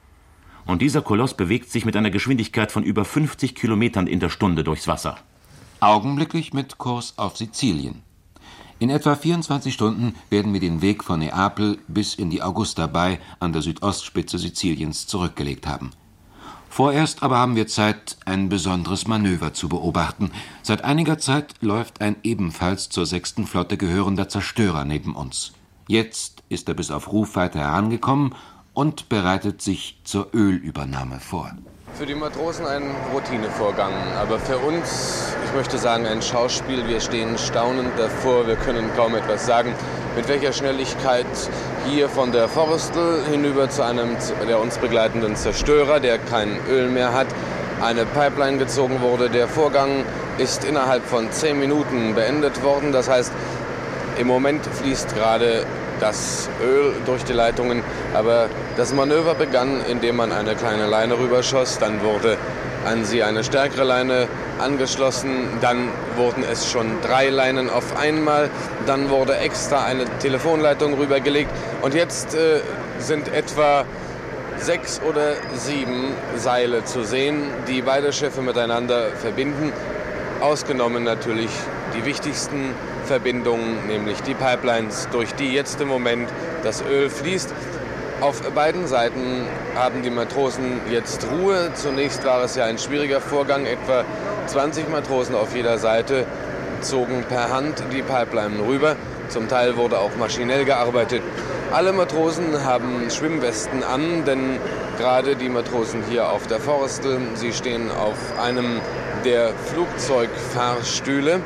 Und dieser Koloss bewegt sich mit einer Geschwindigkeit von über fünfzig Kilometern in der Stunde durchs Wasser. Augenblicklich mit Kurs auf Sizilien. In etwa vierundzwanzig Stunden werden wir den Weg von Neapel bis in die Augusta Bay an der Südostspitze Siziliens zurückgelegt haben. Vorerst aber haben wir Zeit, ein besonderes Manöver zu beobachten. Seit einiger Zeit läuft ein ebenfalls zur sechsten Flotte gehörender Zerstörer neben uns. Jetzt ist er bis auf Rufweite herangekommen und bereitet sich zur Ölübernahme vor. Für die Matrosen ein Routinevorgang, aber für uns, ich möchte sagen, ein Schauspiel. Wir stehen staunend davor, wir können kaum etwas sagen, mit welcher Schnelligkeit hier von der Forrestal hinüber zu einem der uns begleitenden Zerstörer, der kein Öl mehr hat, eine Pipeline gezogen wurde. Der Vorgang ist innerhalb von zehn Minuten beendet worden. Das heißt, im Moment fließt gerade das Öl durch die Leitungen, aber das Manöver begann, indem man eine kleine Leine rüberschoss, dann wurde an sie eine stärkere Leine angeschlossen, dann wurden es schon drei Leinen auf einmal, dann wurde extra eine Telefonleitung rübergelegt und jetzt äh, sind etwa sechs oder sieben Seile zu sehen, die beide Schiffe miteinander verbinden, ausgenommen natürlich die wichtigsten Verbindungen, nämlich die Pipelines, durch die jetzt im Moment das Öl fließt. Auf beiden Seiten haben die Matrosen jetzt Ruhe. Zunächst war es ja ein schwieriger Vorgang. Etwa zwanzig Matrosen auf jeder Seite zogen per Hand die Pipeline rüber. Zum Teil wurde auch maschinell gearbeitet. Alle Matrosen haben Schwimmwesten an, denn gerade die Matrosen hier auf der Forrestal, sie stehen auf einem der Flugzeugfahrstühle.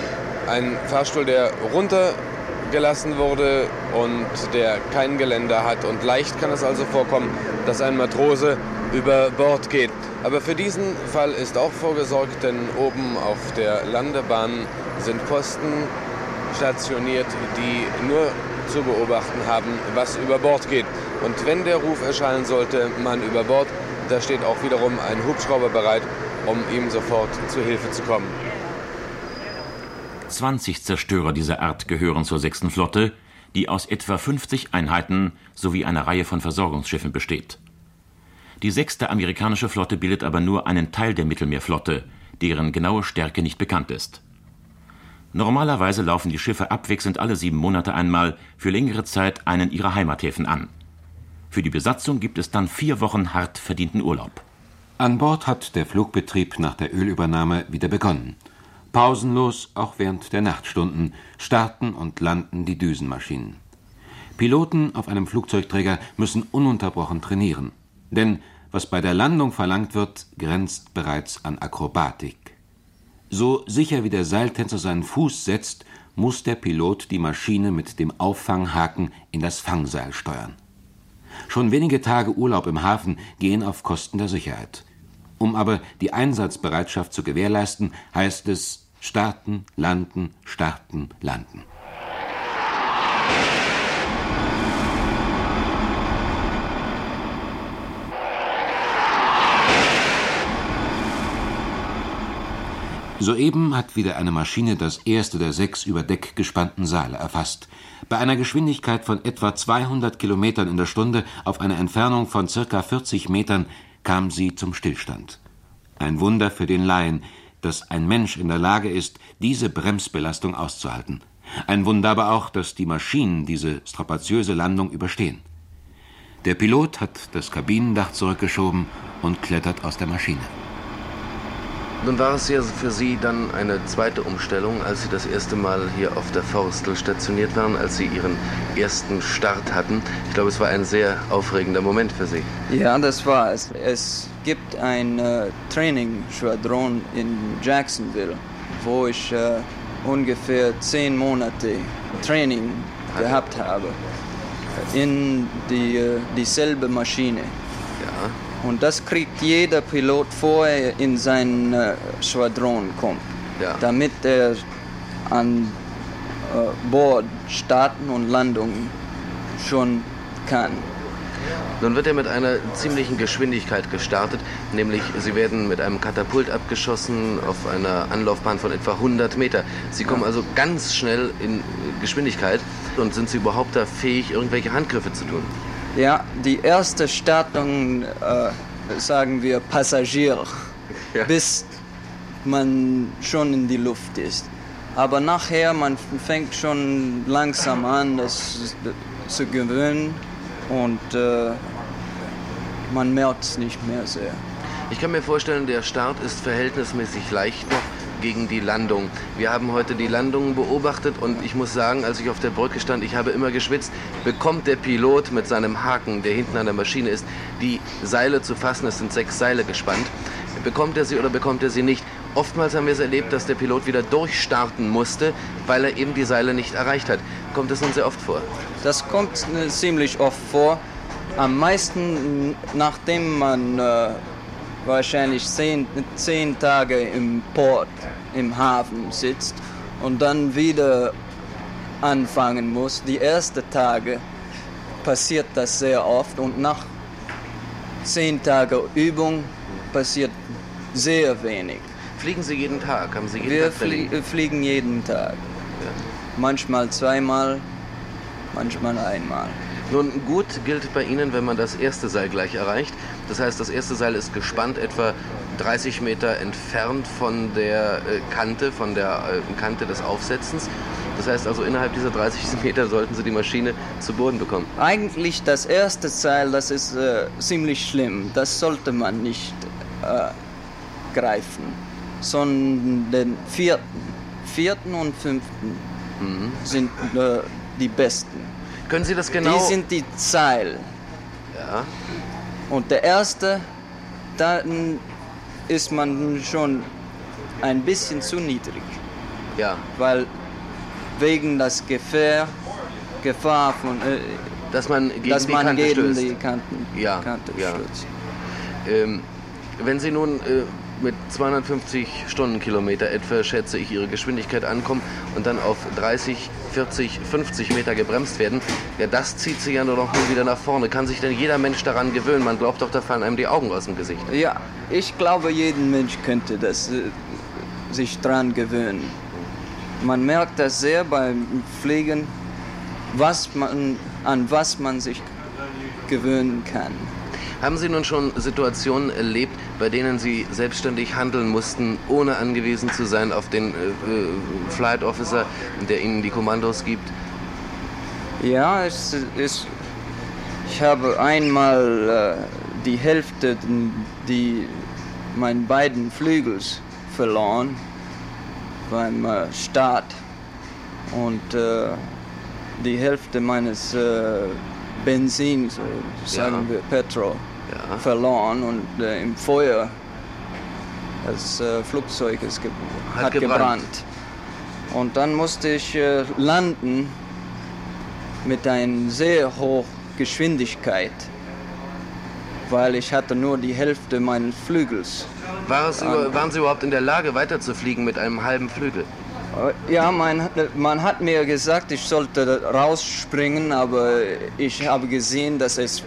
Ein Fahrstuhl, der runtergelassen wurde und der kein Geländer hat. Und leicht kann es also vorkommen, dass ein Matrose über Bord geht. Aber für diesen Fall ist auch vorgesorgt, denn oben auf der Landebahn sind Posten stationiert, die nur zu beobachten haben, was über Bord geht. Und wenn der Ruf erschallen sollte, Mann über Bord, da steht auch wiederum ein Hubschrauber bereit, um ihm sofort zu Hilfe zu kommen. zwanzig Zerstörer dieser Art gehören zur sechsten Flotte, die aus etwa fünfzig Einheiten sowie einer Reihe von Versorgungsschiffen besteht. Die sechste amerikanische Flotte bildet aber nur einen Teil der Mittelmeerflotte, deren genaue Stärke nicht bekannt ist. Normalerweise laufen die Schiffe abwechselnd alle sieben Monate einmal für längere Zeit einen ihrer Heimathäfen an. Für die Besatzung gibt es dann vier Wochen hart verdienten Urlaub. An Bord hat der Flugbetrieb nach der Ölübernahme wieder begonnen. Pausenlos, auch während der Nachtstunden, starten und landen die Düsenmaschinen. Piloten auf einem Flugzeugträger müssen ununterbrochen trainieren. Denn was bei der Landung verlangt wird, grenzt bereits an Akrobatik. So sicher wie der Seiltänzer seinen Fuß setzt, muss der Pilot die Maschine mit dem Auffanghaken in das Fangseil steuern. Schon wenige Tage Urlaub im Hafen gehen auf Kosten der Sicherheit. Um aber die Einsatzbereitschaft zu gewährleisten, heißt es starten, landen, starten, landen. Soeben hat wieder eine Maschine das erste der sechs über Deck gespannten Seile erfasst. Bei einer Geschwindigkeit von etwa zweihundert Kilometern in der Stunde auf einer Entfernung von circa vierzig Metern kam sie zum Stillstand. Ein Wunder für den Laien, dass ein Mensch in der Lage ist, diese Bremsbelastung auszuhalten. Ein Wunder aber auch, dass die Maschinen diese strapaziöse Landung überstehen. Der Pilot hat das Kabinendach zurückgeschoben und klettert aus der Maschine. Nun war es ja für Sie dann eine zweite Umstellung, als Sie das erste Mal hier auf der Forstel stationiert waren, als Sie Ihren ersten Start hatten. Ich glaube, es war ein sehr aufregender Moment für Sie. Ja, das war es. Es gibt ein äh, Training-Schwadron in Jacksonville, wo ich äh, ungefähr zehn Monate Training okay. gehabt habe in die, äh, dieselbe Maschine. Ja. Und das kriegt jeder Pilot vorher in sein äh, Schwadron kommt, ja. damit er an äh, Bord starten und Landung schon kann. Nun wird er mit einer ziemlichen Geschwindigkeit gestartet, nämlich Sie werden mit einem Katapult abgeschossen auf einer Anlaufbahn von etwa hundert Meter. Sie kommen also ganz schnell in Geschwindigkeit. Und sind Sie überhaupt da fähig, irgendwelche Handgriffe zu tun? Ja, die erste Startung, äh, sagen wir Passagier, ja. bis man schon in die Luft ist. Aber nachher, man fängt schon langsam an, das zu gewöhnen und äh, man merkt es nicht mehr sehr. Ich kann mir vorstellen, der Start ist verhältnismäßig leicht noch gegen die Landung. Wir haben heute die Landung beobachtet und ich muss sagen, als ich auf der Brücke stand, ich habe immer geschwitzt, bekommt der Pilot mit seinem Haken, der hinten an der Maschine ist, die Seile zu fassen, es sind sechs Seile gespannt, bekommt er sie oder bekommt er sie nicht? Oftmals haben wir es erlebt, dass der Pilot wieder durchstarten musste, weil er eben die Seile nicht erreicht hat. Kommt das nun sehr oft vor? Das kommt äh, ziemlich oft vor. Am meisten, nachdem man äh, wahrscheinlich zehn, zehn Tage im Port, im Hafen sitzt und dann wieder anfangen muss. Die ersten Tage passiert das sehr oft und nach zehn Tagen Übung passiert sehr wenig. Fliegen Sie jeden Tag? Haben Sie jeden Wir Tag fliegen? flie- fliegen jeden Tag. Ja. Manchmal zweimal, manchmal einmal. Nun, gut gilt bei Ihnen, wenn man das erste Seil gleich erreicht. Das heißt, das erste Seil ist gespannt, etwa dreißig Meter entfernt von der äh, Kante, von der äh, Kante des Aufsetzens. Das heißt also, innerhalb dieser dreißig Meter sollten Sie die Maschine zu Boden bekommen. Eigentlich das erste Seil, das ist äh, ziemlich schlimm. Das sollte man nicht äh, greifen, sondern den vierten, vierten und fünften mhm. sind äh, die besten. Können Sie das genau... Die sind die Seil. Ja. Und der erste, da ist man schon ein bisschen zu niedrig. Ja. Weil wegen das Gefahr, Gefahr von... Äh, dass man gegen dass die man Kante gegen stößt. die Kanten, ja. Kante ja. stürzt. Ähm, wenn Sie nun äh, mit zweihundertfünfzig Stundenkilometer etwa, schätze ich, ihre Geschwindigkeit ankommen und dann auf dreißig, vierzig, fünfzig Meter gebremst werden, ja, das zieht sie ja nur noch wieder nach vorne. Kann sich denn jeder Mensch daran gewöhnen? Man glaubt doch, da fallen einem die Augen aus dem Gesicht. Ja, ich glaube, jeder Mensch könnte das, äh, sich dran gewöhnen. Man merkt das sehr beim Fliegen, was man, an was man sich gewöhnen kann. Haben Sie nun schon Situationen erlebt, bei denen Sie selbstständig handeln mussten, ohne angewiesen zu sein auf den äh, Flight Officer, der Ihnen die Kommandos gibt? Ja, es ist. Ich habe einmal äh, die Hälfte die meinen beiden Flügels verloren beim äh, Start und äh, die Hälfte meines äh, Benzin, so sagen ja. wir Petrol, ja. verloren und äh, im Feuer das äh, Flugzeug ist ge hat, hat gebrannt. gebrannt. Und dann musste ich äh, landen mit einer sehr hohen Geschwindigkeit, weil ich hatte nur die Hälfte meines Flügels. War es, um, waren Sie überhaupt in der Lage, weiterzufliegen mit einem halben Flügel? Ja, man, man hat mir gesagt, ich sollte rausspringen, aber ich habe gesehen, dass es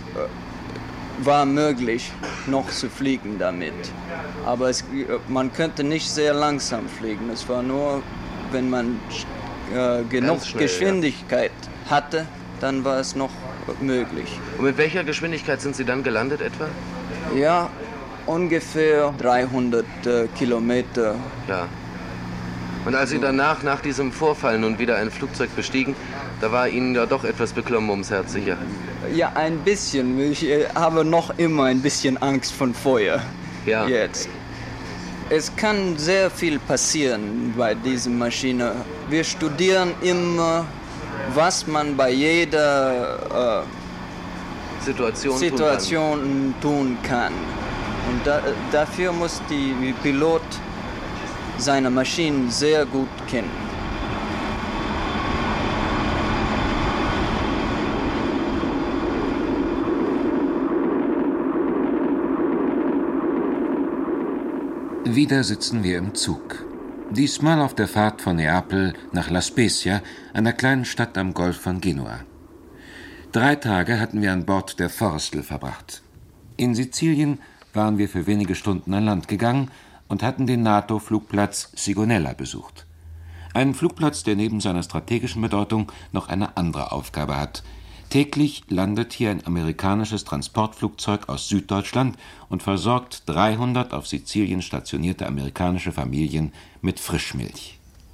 war möglich, noch zu fliegen damit. Aber es, man könnte nicht sehr langsam fliegen. Es war nur, wenn man äh, genug schnell, Geschwindigkeit ja. hatte, dann war es noch möglich. Und mit welcher Geschwindigkeit sind Sie dann gelandet etwa? Ja, ungefähr dreihundert äh, Kilometer. Ja. Und als Sie danach, nach diesem Vorfall nun wieder ein Flugzeug bestiegen, da war Ihnen ja doch etwas beklommen ums Herz, sicher? Ja, ein bisschen. Ich habe noch immer ein bisschen Angst vor Feuer. Ja. Jetzt. Es kann sehr viel passieren bei dieser Maschine. Wir studieren immer, was man bei jeder äh, Situation, Situation tun kann. Tun kann. Und da, dafür muss die Pilot seine Maschinen sehr gut kennen. Wieder sitzen wir im Zug. Diesmal auf der Fahrt von Neapel nach La Spezia, einer kleinen Stadt am Golf von Genua. Drei Tage hatten wir an Bord der Forrestal verbracht. In Sizilien waren wir für wenige Stunden an Land gegangen und hatten den NATO-Flugplatz Sigonella besucht. Einen Flugplatz, der neben seiner strategischen Bedeutung noch eine andere Aufgabe hat. Täglich landet hier ein amerikanisches Transportflugzeug aus Süddeutschland und versorgt dreihundert auf Sizilien stationierte amerikanische Familien mit Frischmilch.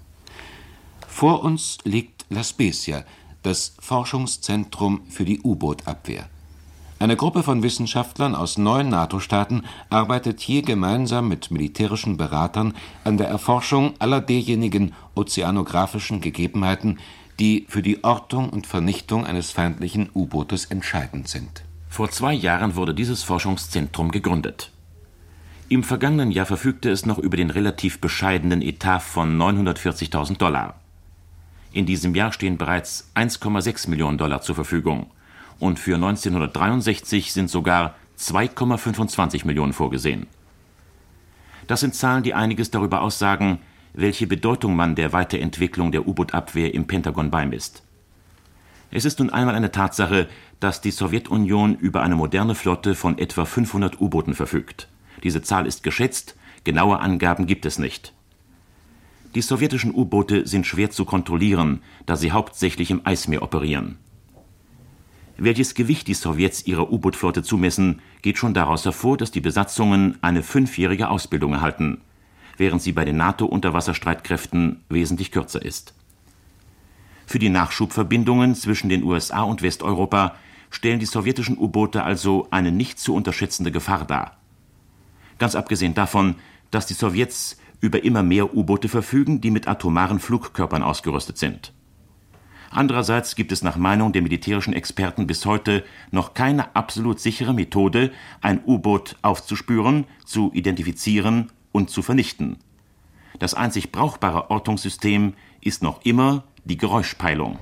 Vor uns liegt La Spezia, das Forschungszentrum für die U-Boot-Abwehr. Eine Gruppe von Wissenschaftlern aus neun NATO-Staaten arbeitet hier gemeinsam mit militärischen Beratern an der Erforschung aller derjenigen ozeanographischen Gegebenheiten, die für die Ortung und Vernichtung eines feindlichen U-Bootes entscheidend sind. Vor zwei Jahren wurde dieses Forschungszentrum gegründet. Im vergangenen Jahr verfügte es noch über den relativ bescheidenen Etat von neunhundertvierzigtausend Dollar. In diesem Jahr stehen bereits eins Komma sechs Millionen Dollar zur Verfügung. Und für neunzehnhundertdreiundsechzig sind sogar zwei Komma fünfundzwanzig Millionen vorgesehen. Das sind Zahlen, die einiges darüber aussagen, welche Bedeutung man der Weiterentwicklung der U-Boot-Abwehr im Pentagon beimisst. Es ist nun einmal eine Tatsache, dass die Sowjetunion über eine moderne Flotte von etwa fünfhundert U-Booten verfügt. Diese Zahl ist geschätzt, genaue Angaben gibt es nicht. Die sowjetischen U-Boote sind schwer zu kontrollieren, da sie hauptsächlich im Eismeer operieren. Welches Gewicht die Sowjets ihrer U-Boot-Flotte zumessen, geht schon daraus hervor, dass die Besatzungen eine fünfjährige Ausbildung erhalten, während sie bei den NATO-Unterwasserstreitkräften wesentlich kürzer ist. Für die Nachschubverbindungen zwischen den U S A und Westeuropa stellen die sowjetischen U-Boote also eine nicht zu unterschätzende Gefahr dar. Ganz abgesehen davon, dass die Sowjets über immer mehr U-Boote verfügen, die mit atomaren Flugkörpern ausgerüstet sind. Andererseits gibt es nach Meinung der militärischen Experten bis heute noch keine absolut sichere Methode, ein U-Boot aufzuspüren, zu identifizieren und zu vernichten. Das einzig brauchbare Ortungssystem ist noch immer die Geräuschpeilung.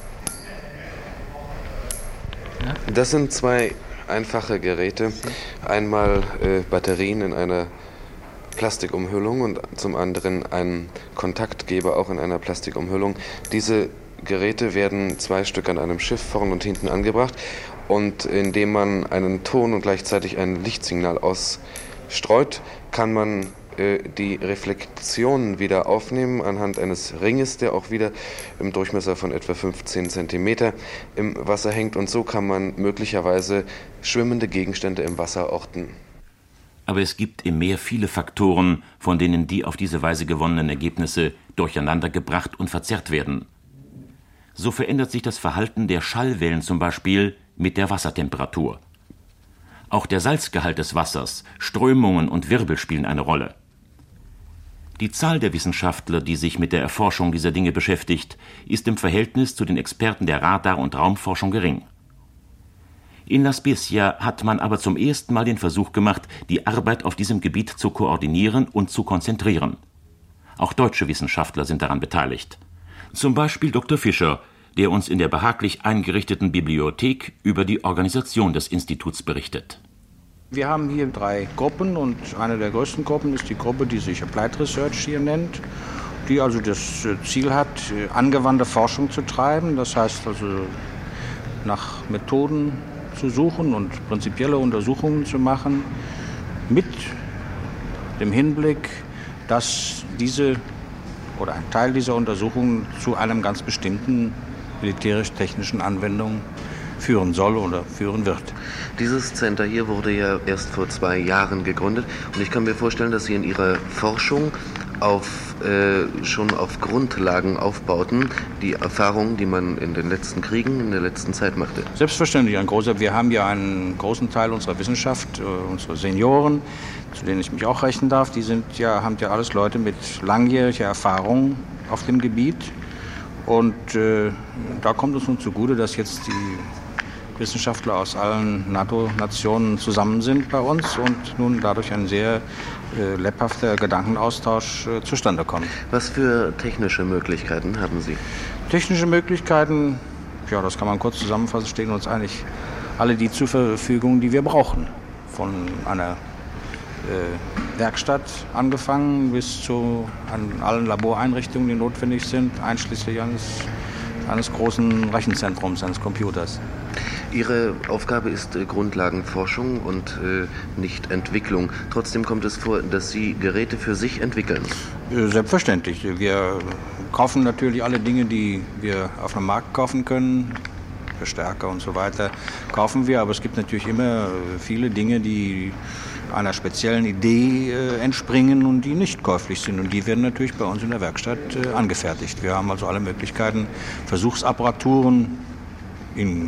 Das sind zwei einfache Geräte. Einmal äh, Batterien in einer Plastikumhüllung und zum anderen einen Kontaktgeber auch in einer Plastikumhüllung. Diese Geräte werden zwei Stück an einem Schiff vorn und hinten angebracht und indem man einen Ton und gleichzeitig ein Lichtsignal ausstreut, kann man äh, die Reflexionen wieder aufnehmen anhand eines Ringes, der auch wieder im Durchmesser von etwa fünfzehn Zentimeter im Wasser hängt und so kann man möglicherweise schwimmende Gegenstände im Wasser orten. Aber es gibt im Meer viele Faktoren, von denen die auf diese Weise gewonnenen Ergebnisse durcheinandergebracht und verzerrt werden. So verändert sich das Verhalten der Schallwellen zum Beispiel mit der Wassertemperatur. Auch der Salzgehalt des Wassers, Strömungen und Wirbel spielen eine Rolle. Die Zahl der Wissenschaftler, die sich mit der Erforschung dieser Dinge beschäftigt, ist im Verhältnis zu den Experten der Radar- und Raumforschung gering. In La Spezia hat man aber zum ersten Mal den Versuch gemacht, die Arbeit auf diesem Gebiet zu koordinieren und zu konzentrieren. Auch deutsche Wissenschaftler sind daran beteiligt. Zum Beispiel Doktor Fischer, der uns in der behaglich eingerichteten Bibliothek über die Organisation des Instituts berichtet. Wir haben hier drei Gruppen und eine der größten Gruppen ist die Gruppe, die sich Applied Research hier nennt, die also das Ziel hat, angewandte Forschung zu treiben. Das heißt also nach Methoden zu suchen und prinzipielle Untersuchungen zu machen, mit dem Hinblick, dass diese oder ein Teil dieser Untersuchungen zu einem ganz bestimmten militärisch-technischen Anwendung führen soll oder führen wird. Dieses Center hier wurde ja erst vor zwei Jahren gegründet und ich kann mir vorstellen, dass Sie in Ihrer Forschung auf, äh, schon auf Grundlagen aufbauten, die Erfahrungen, die man in den letzten Kriegen, in der letzten Zeit machte. Selbstverständlich, ein großer. Wir haben ja einen großen Teil unserer Wissenschaft, äh, unsere Senioren, zu denen ich mich auch rechnen darf, die sind ja, haben ja alles Leute mit langjähriger Erfahrung auf dem Gebiet. Und äh, da kommt es nun zugute, dass jetzt die Wissenschaftler aus allen NATO-Nationen zusammen sind bei uns und nun dadurch ein sehr äh, lebhafter Gedankenaustausch äh, zustande kommt. Was für technische Möglichkeiten haben Sie? Technische Möglichkeiten, ja, das kann man kurz zusammenfassen, stehen uns eigentlich alle die zur Verfügung, die wir brauchen. Von einer äh, Werkstatt angefangen bis zu an allen Laboreinrichtungen, die notwendig sind, einschließlich eines, eines großen Rechenzentrums, eines Computers. Ihre Aufgabe ist äh, Grundlagenforschung und äh, nicht Entwicklung. Trotzdem kommt es vor, dass Sie Geräte für sich entwickeln. Äh, selbstverständlich. Wir kaufen natürlich alle Dinge, die wir auf dem Markt kaufen können. Verstärker und so weiter kaufen wir. Aber es gibt natürlich immer viele Dinge, die einer speziellen Idee äh, entspringen und die nicht käuflich sind. Und die werden natürlich bei uns in der Werkstatt äh, angefertigt. Wir haben also alle Möglichkeiten, Versuchsapparaturen in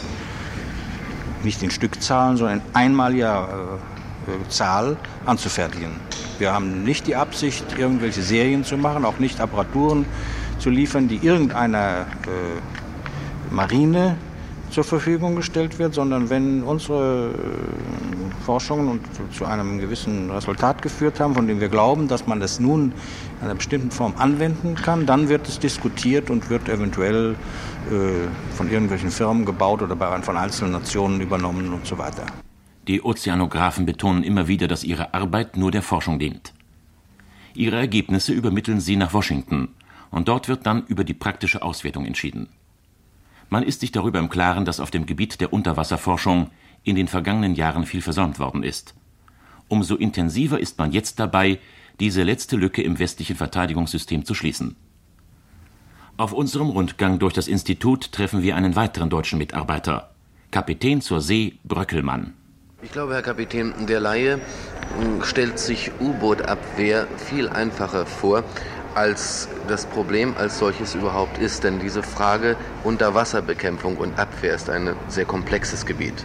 nicht in Stückzahlen, sondern in einmaliger äh, Zahl anzufertigen. Wir haben nicht die Absicht, irgendwelche Serien zu machen, auch nicht Apparaturen zu liefern, die irgendeiner äh, Marine zur Verfügung gestellt wird, sondern wenn unsere äh, Forschungen und zu, zu einem gewissen Resultat geführt haben, von dem wir glauben, dass man das nun in einer bestimmten Form anwenden kann, dann wird es diskutiert und wird eventuell äh, von irgendwelchen Firmen gebaut oder bei, von einzelnen Nationen übernommen und so weiter. Die Ozeanographen betonen immer wieder, dass ihre Arbeit nur der Forschung dient. Ihre Ergebnisse übermitteln sie nach Washington und dort wird dann über die praktische Auswertung entschieden. Man ist sich darüber im Klaren, dass auf dem Gebiet der Unterwasserforschung in den vergangenen Jahren viel versäumt worden ist. Umso intensiver ist man jetzt dabei, diese letzte Lücke im westlichen Verteidigungssystem zu schließen. Auf unserem Rundgang durch das Institut treffen wir einen weiteren deutschen Mitarbeiter, Kapitän zur See Bröckelmann. Ich glaube, Herr Kapitän, der Laie stellt sich U-Boot-Abwehr viel einfacher vor, als das Problem als solches überhaupt ist. Denn diese Frage Unterwasserbekämpfung und Abwehr ist ein sehr komplexes Gebiet.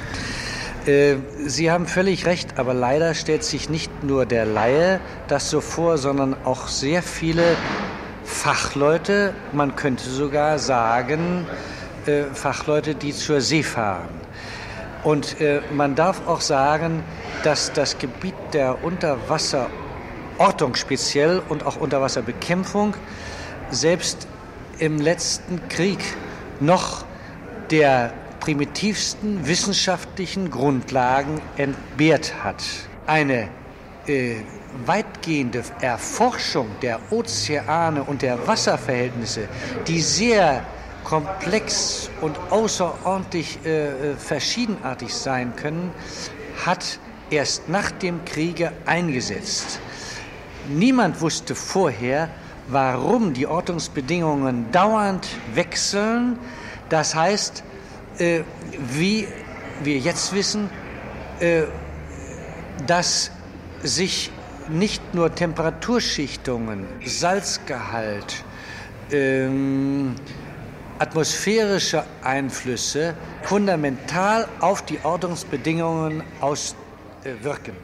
Äh, Sie haben völlig recht, aber leider stellt sich nicht nur der Laie das so vor, sondern auch sehr viele Fachleute, man könnte sogar sagen, äh, Fachleute, die zur See fahren. Und äh, man darf auch sagen, dass das Gebiet der Unterwasserortung speziell und auch Unterwasserbekämpfung selbst im letzten Krieg noch der primitivsten wissenschaftlichen Grundlagen entbehrt hat. Eine äh, weitgehende Erforschung der Ozeane und der Wasserverhältnisse, die sehr komplex und außerordentlich äh, verschiedenartig sein können, hat erst nach dem Kriege eingesetzt. Niemand wusste vorher, warum die Ortungsbedingungen dauernd wechseln. Das heißt, äh, wie wir jetzt wissen, äh, dass sich nicht nur Temperaturschichtungen, Salzgehalt, ähm, atmosphärische Einflüsse fundamental auf die Ortungsbedingungen auswirken.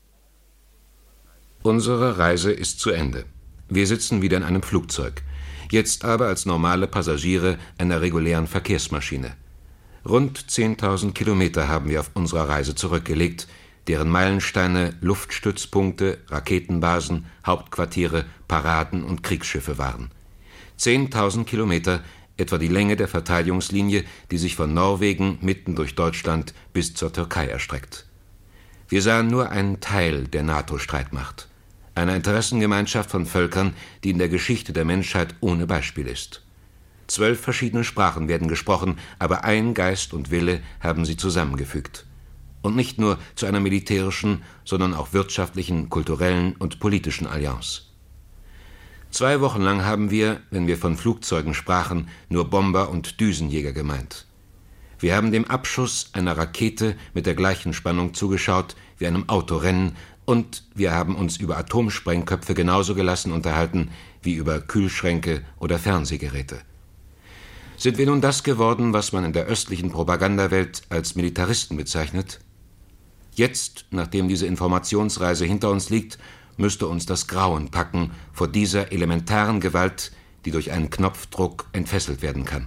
Unsere Reise ist zu Ende. Wir sitzen wieder in einem Flugzeug, jetzt aber als normale Passagiere einer regulären Verkehrsmaschine. Rund zehntausend Kilometer haben wir auf unserer Reise zurückgelegt, deren Meilensteine Luftstützpunkte, Raketenbasen, Hauptquartiere, Paraden und Kriegsschiffe waren. zehntausend Kilometer, etwa die Länge der Verteidigungslinie, die sich von Norwegen mitten durch Deutschland bis zur Türkei erstreckt. Wir sahen nur einen Teil der NATO-Streitmacht, einer Interessengemeinschaft von Völkern, die in der Geschichte der Menschheit ohne Beispiel ist. Zwölf verschiedene Sprachen werden gesprochen, aber ein Geist und Wille haben sie zusammengefügt. Und nicht nur zu einer militärischen, sondern auch wirtschaftlichen, kulturellen und politischen Allianz. Zwei Wochen lang haben wir, wenn wir von Flugzeugen sprachen, nur Bomber und Düsenjäger gemeint. Wir haben dem Abschuss einer Rakete mit der gleichen Spannung zugeschaut wie einem Autorennen und wir haben uns über Atomsprengköpfe genauso gelassen unterhalten wie über Kühlschränke oder Fernsehgeräte. Sind wir nun das geworden, was man in der östlichen Propagandawelt als Militaristen bezeichnet? Jetzt, nachdem diese Informationsreise hinter uns liegt, müsste uns das Grauen packen vor dieser elementaren Gewalt, die durch einen Knopfdruck entfesselt werden kann.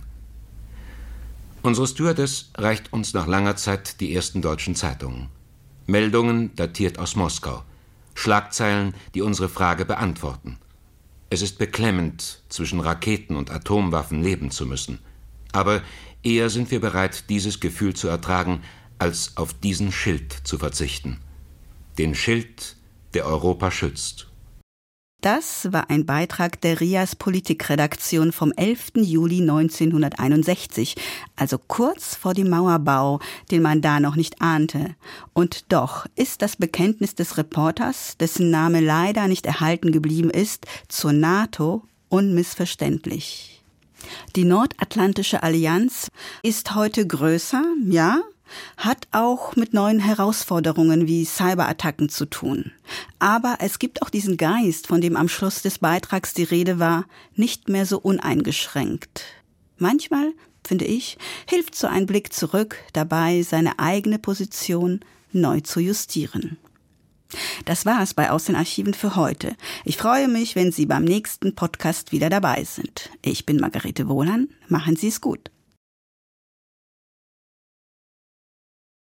Unsere Stewardess reicht uns nach langer Zeit die ersten deutschen Zeitungen. Meldungen datiert aus Moskau. Schlagzeilen, die unsere Frage beantworten. Es ist beklemmend, zwischen Raketen und Atomwaffen leben zu müssen. Aber eher sind wir bereit, dieses Gefühl zu ertragen, als auf diesen Schild zu verzichten. Den Schild, der Europa schützt. Das war ein Beitrag der R I A S Politikredaktion vom elften Juli neunzehnhunderteinundsechzig, also kurz vor dem Mauerbau, den man da noch nicht ahnte. Und doch ist das Bekenntnis des Reporters, dessen Name leider nicht erhalten geblieben ist, zur NATO unmissverständlich. Die Nordatlantische Allianz ist heute größer, ja, hat auch mit neuen Herausforderungen wie Cyberattacken zu tun. Aber es gibt auch diesen Geist, von dem am Schluss des Beitrags die Rede war, nicht mehr so uneingeschränkt. Manchmal, finde ich, hilft so ein Blick zurück dabei, seine eigene Position neu zu justieren. Das war's bei Aus den Archiven für heute. Ich freue mich, wenn Sie beim nächsten Podcast wieder dabei sind. Ich bin Margarete Wohlan. Machen Sie es gut.